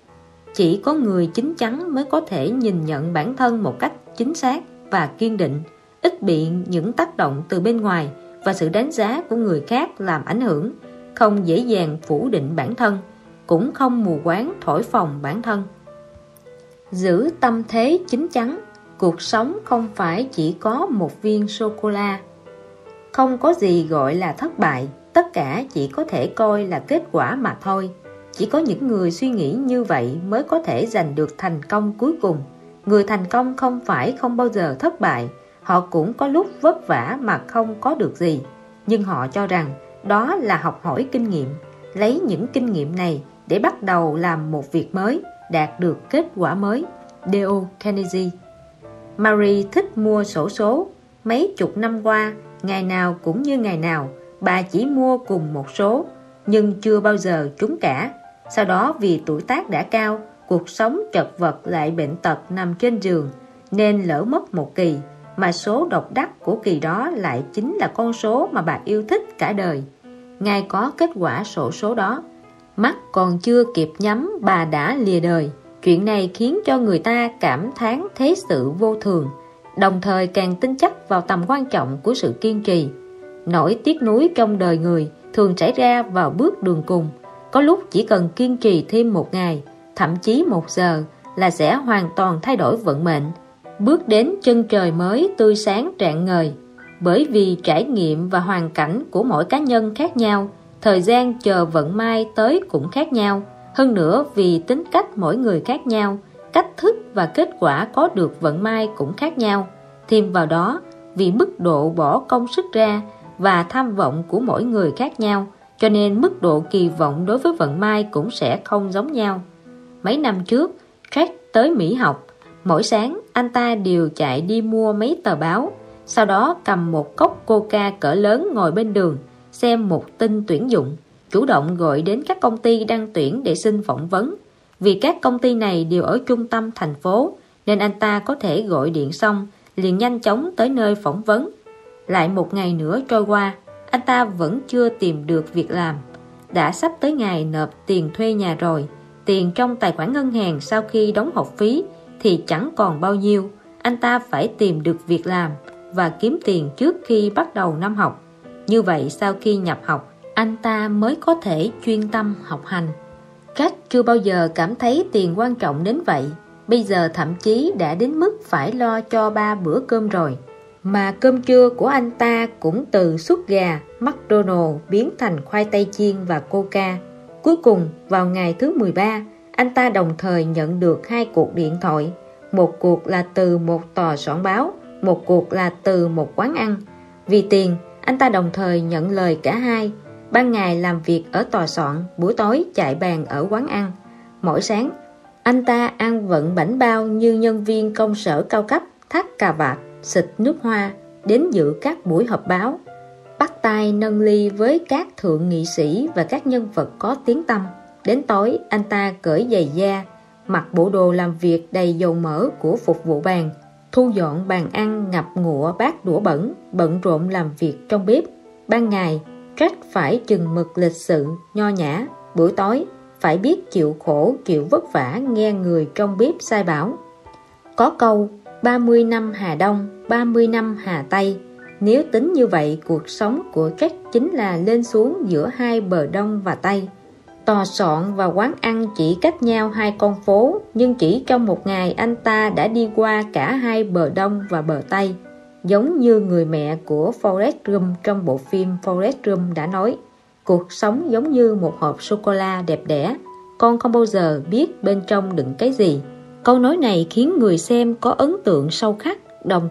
Chỉ có người chín chắn mới có thể nhìn nhận bản thân một cách chính xác và kiên định, ít bị những tác động từ bên ngoài và sự đánh giá của người khác làm ảnh hưởng, không dễ dàng phủ định bản thân, cũng không mù quáng thổi phồng bản thân. Giữ tâm thế chín chắn. Cuộc sống không phải chỉ có một viên sô-cô-la. Không có gì gọi là thất bại, tất cả chỉ có thể coi là kết quả mà thôi. Chỉ có những người suy nghĩ như vậy mới có thể giành được thành công cuối cùng. Người thành công không phải không bao giờ thất bại, họ cũng có lúc vất vả mà không có được gì, nhưng họ cho rằng đó là học hỏi kinh nghiệm, lấy những kinh nghiệm này để bắt đầu làm một việc mới, đạt được kết quả mới. Dale Carnegie. Marie thích mua xổ số. Mấy chục năm qua, ngày nào cũng như ngày nào, bà chỉ mua cùng một số, nhưng chưa bao giờ trúng cả. Sau đó vì tuổi tác đã cao, cuộc sống chật vật lại bệnh tật nằm trên giường, nên lỡ mất một kỳ, mà số độc đắc của kỳ đó lại chính là con số mà bà yêu thích cả đời. Ngay có kết quả xổ số đó, mắt còn chưa kịp nhắm bà đã lìa đời. Chuyện này khiến cho người ta cảm thán thế sự vô thường, đồng thời càng tin chắc vào tầm quan trọng của sự kiên trì. Nỗi tiếc nuối trong đời người thường xảy ra vào bước đường cùng. Có lúc chỉ cần kiên trì thêm một ngày, thậm chí một giờ là sẽ hoàn toàn thay đổi vận mệnh, bước đến chân trời mới tươi sáng rạng ngời. Bởi vì trải nghiệm và hoàn cảnh của mỗi cá nhân khác nhau, thời gian chờ vận may tới cũng khác nhau. Hơn nữa vì tính cách mỗi người khác nhau, cách thức và kết quả có được vận may cũng khác nhau. Thêm vào đó, vì mức độ bỏ công sức ra và tham vọng của mỗi người khác nhau, cho nên mức độ kỳ vọng đối với vận may cũng sẽ không giống nhau. Mấy năm trước, Jack tới Mỹ học. Mỗi sáng anh ta đều chạy đi mua mấy tờ báo, sau đó cầm một cốc coca cỡ lớn ngồi bên đường, xem một tin tuyển dụng, chủ động gọi đến các công ty đang tuyển để xin phỏng vấn. Vì các công ty này đều ở trung tâm thành phố, nên anh ta có thể gọi điện xong, liền nhanh chóng tới nơi phỏng vấn. Lại một ngày nữa trôi qua, anh ta vẫn chưa tìm được việc làm. Đã sắp tới ngày nộp tiền thuê nhà rồi, tiền trong tài khoản ngân hàng sau khi đóng học phí thì chẳng còn bao nhiêu. Anh ta phải tìm được việc làm và kiếm tiền trước khi bắt đầu năm học. Như vậy sau khi nhập học, anh ta mới có thể chuyên tâm học hành. Jack chưa bao giờ cảm thấy tiền quan trọng đến vậy. Bây giờ thậm chí đã đến mức phải lo cho ba bữa cơm rồi. Mà cơm trưa của anh ta cũng từ súp gà McDonald biến thành khoai tây chiên và coca. Cuối cùng vào ngày thứ mười ba, anh ta đồng thời nhận được hai cuộc điện thoại. Một cuộc là từ một tòa soạn báo, một cuộc là từ một quán ăn. Vì tiền, anh ta đồng thời nhận lời cả hai. Ban ngày làm việc ở tòa soạn, buổi tối chạy bàn ở quán ăn. Mỗi sáng, anh ta ăn vận bảnh bao như nhân viên công sở cao cấp, thắt cà vạt, xịt nước hoa, đến dự các buổi họp báo, bắt tay nâng ly với các thượng nghị sĩ và các nhân vật có tiếng tăm. Đến tối, anh ta cởi giày da, mặc bộ đồ làm việc đầy dầu mỡ của phục vụ bàn, thu dọn bàn ăn ngập ngụa bát đũa bẩn, bận rộn làm việc trong bếp. Ban ngày, Jack phải chừng mực lịch sự, nho nhã. Buổi tối, phải biết chịu khổ, chịu vất vả nghe người trong bếp sai bảo. Có câu, ba mươi năm Hà Đông, ba mươi năm Hà Tây. Nếu tính như vậy, cuộc sống của Jack chính là lên xuống giữa hai bờ Đông và Tây. Tòa soạn và quán ăn chỉ cách nhau hai con phố, nhưng chỉ trong một ngày anh ta đã đi qua cả hai bờ Đông và bờ Tây. Giống như người mẹ của Forrest Gump trong bộ phim Forrest Gump đã nói, cuộc sống giống như một hộp sô-cô-la đẹp đẽ, con không bao giờ biết bên trong đựng cái gì. Câu nói này khiến người xem có ấn tượng sâu khắc, đồng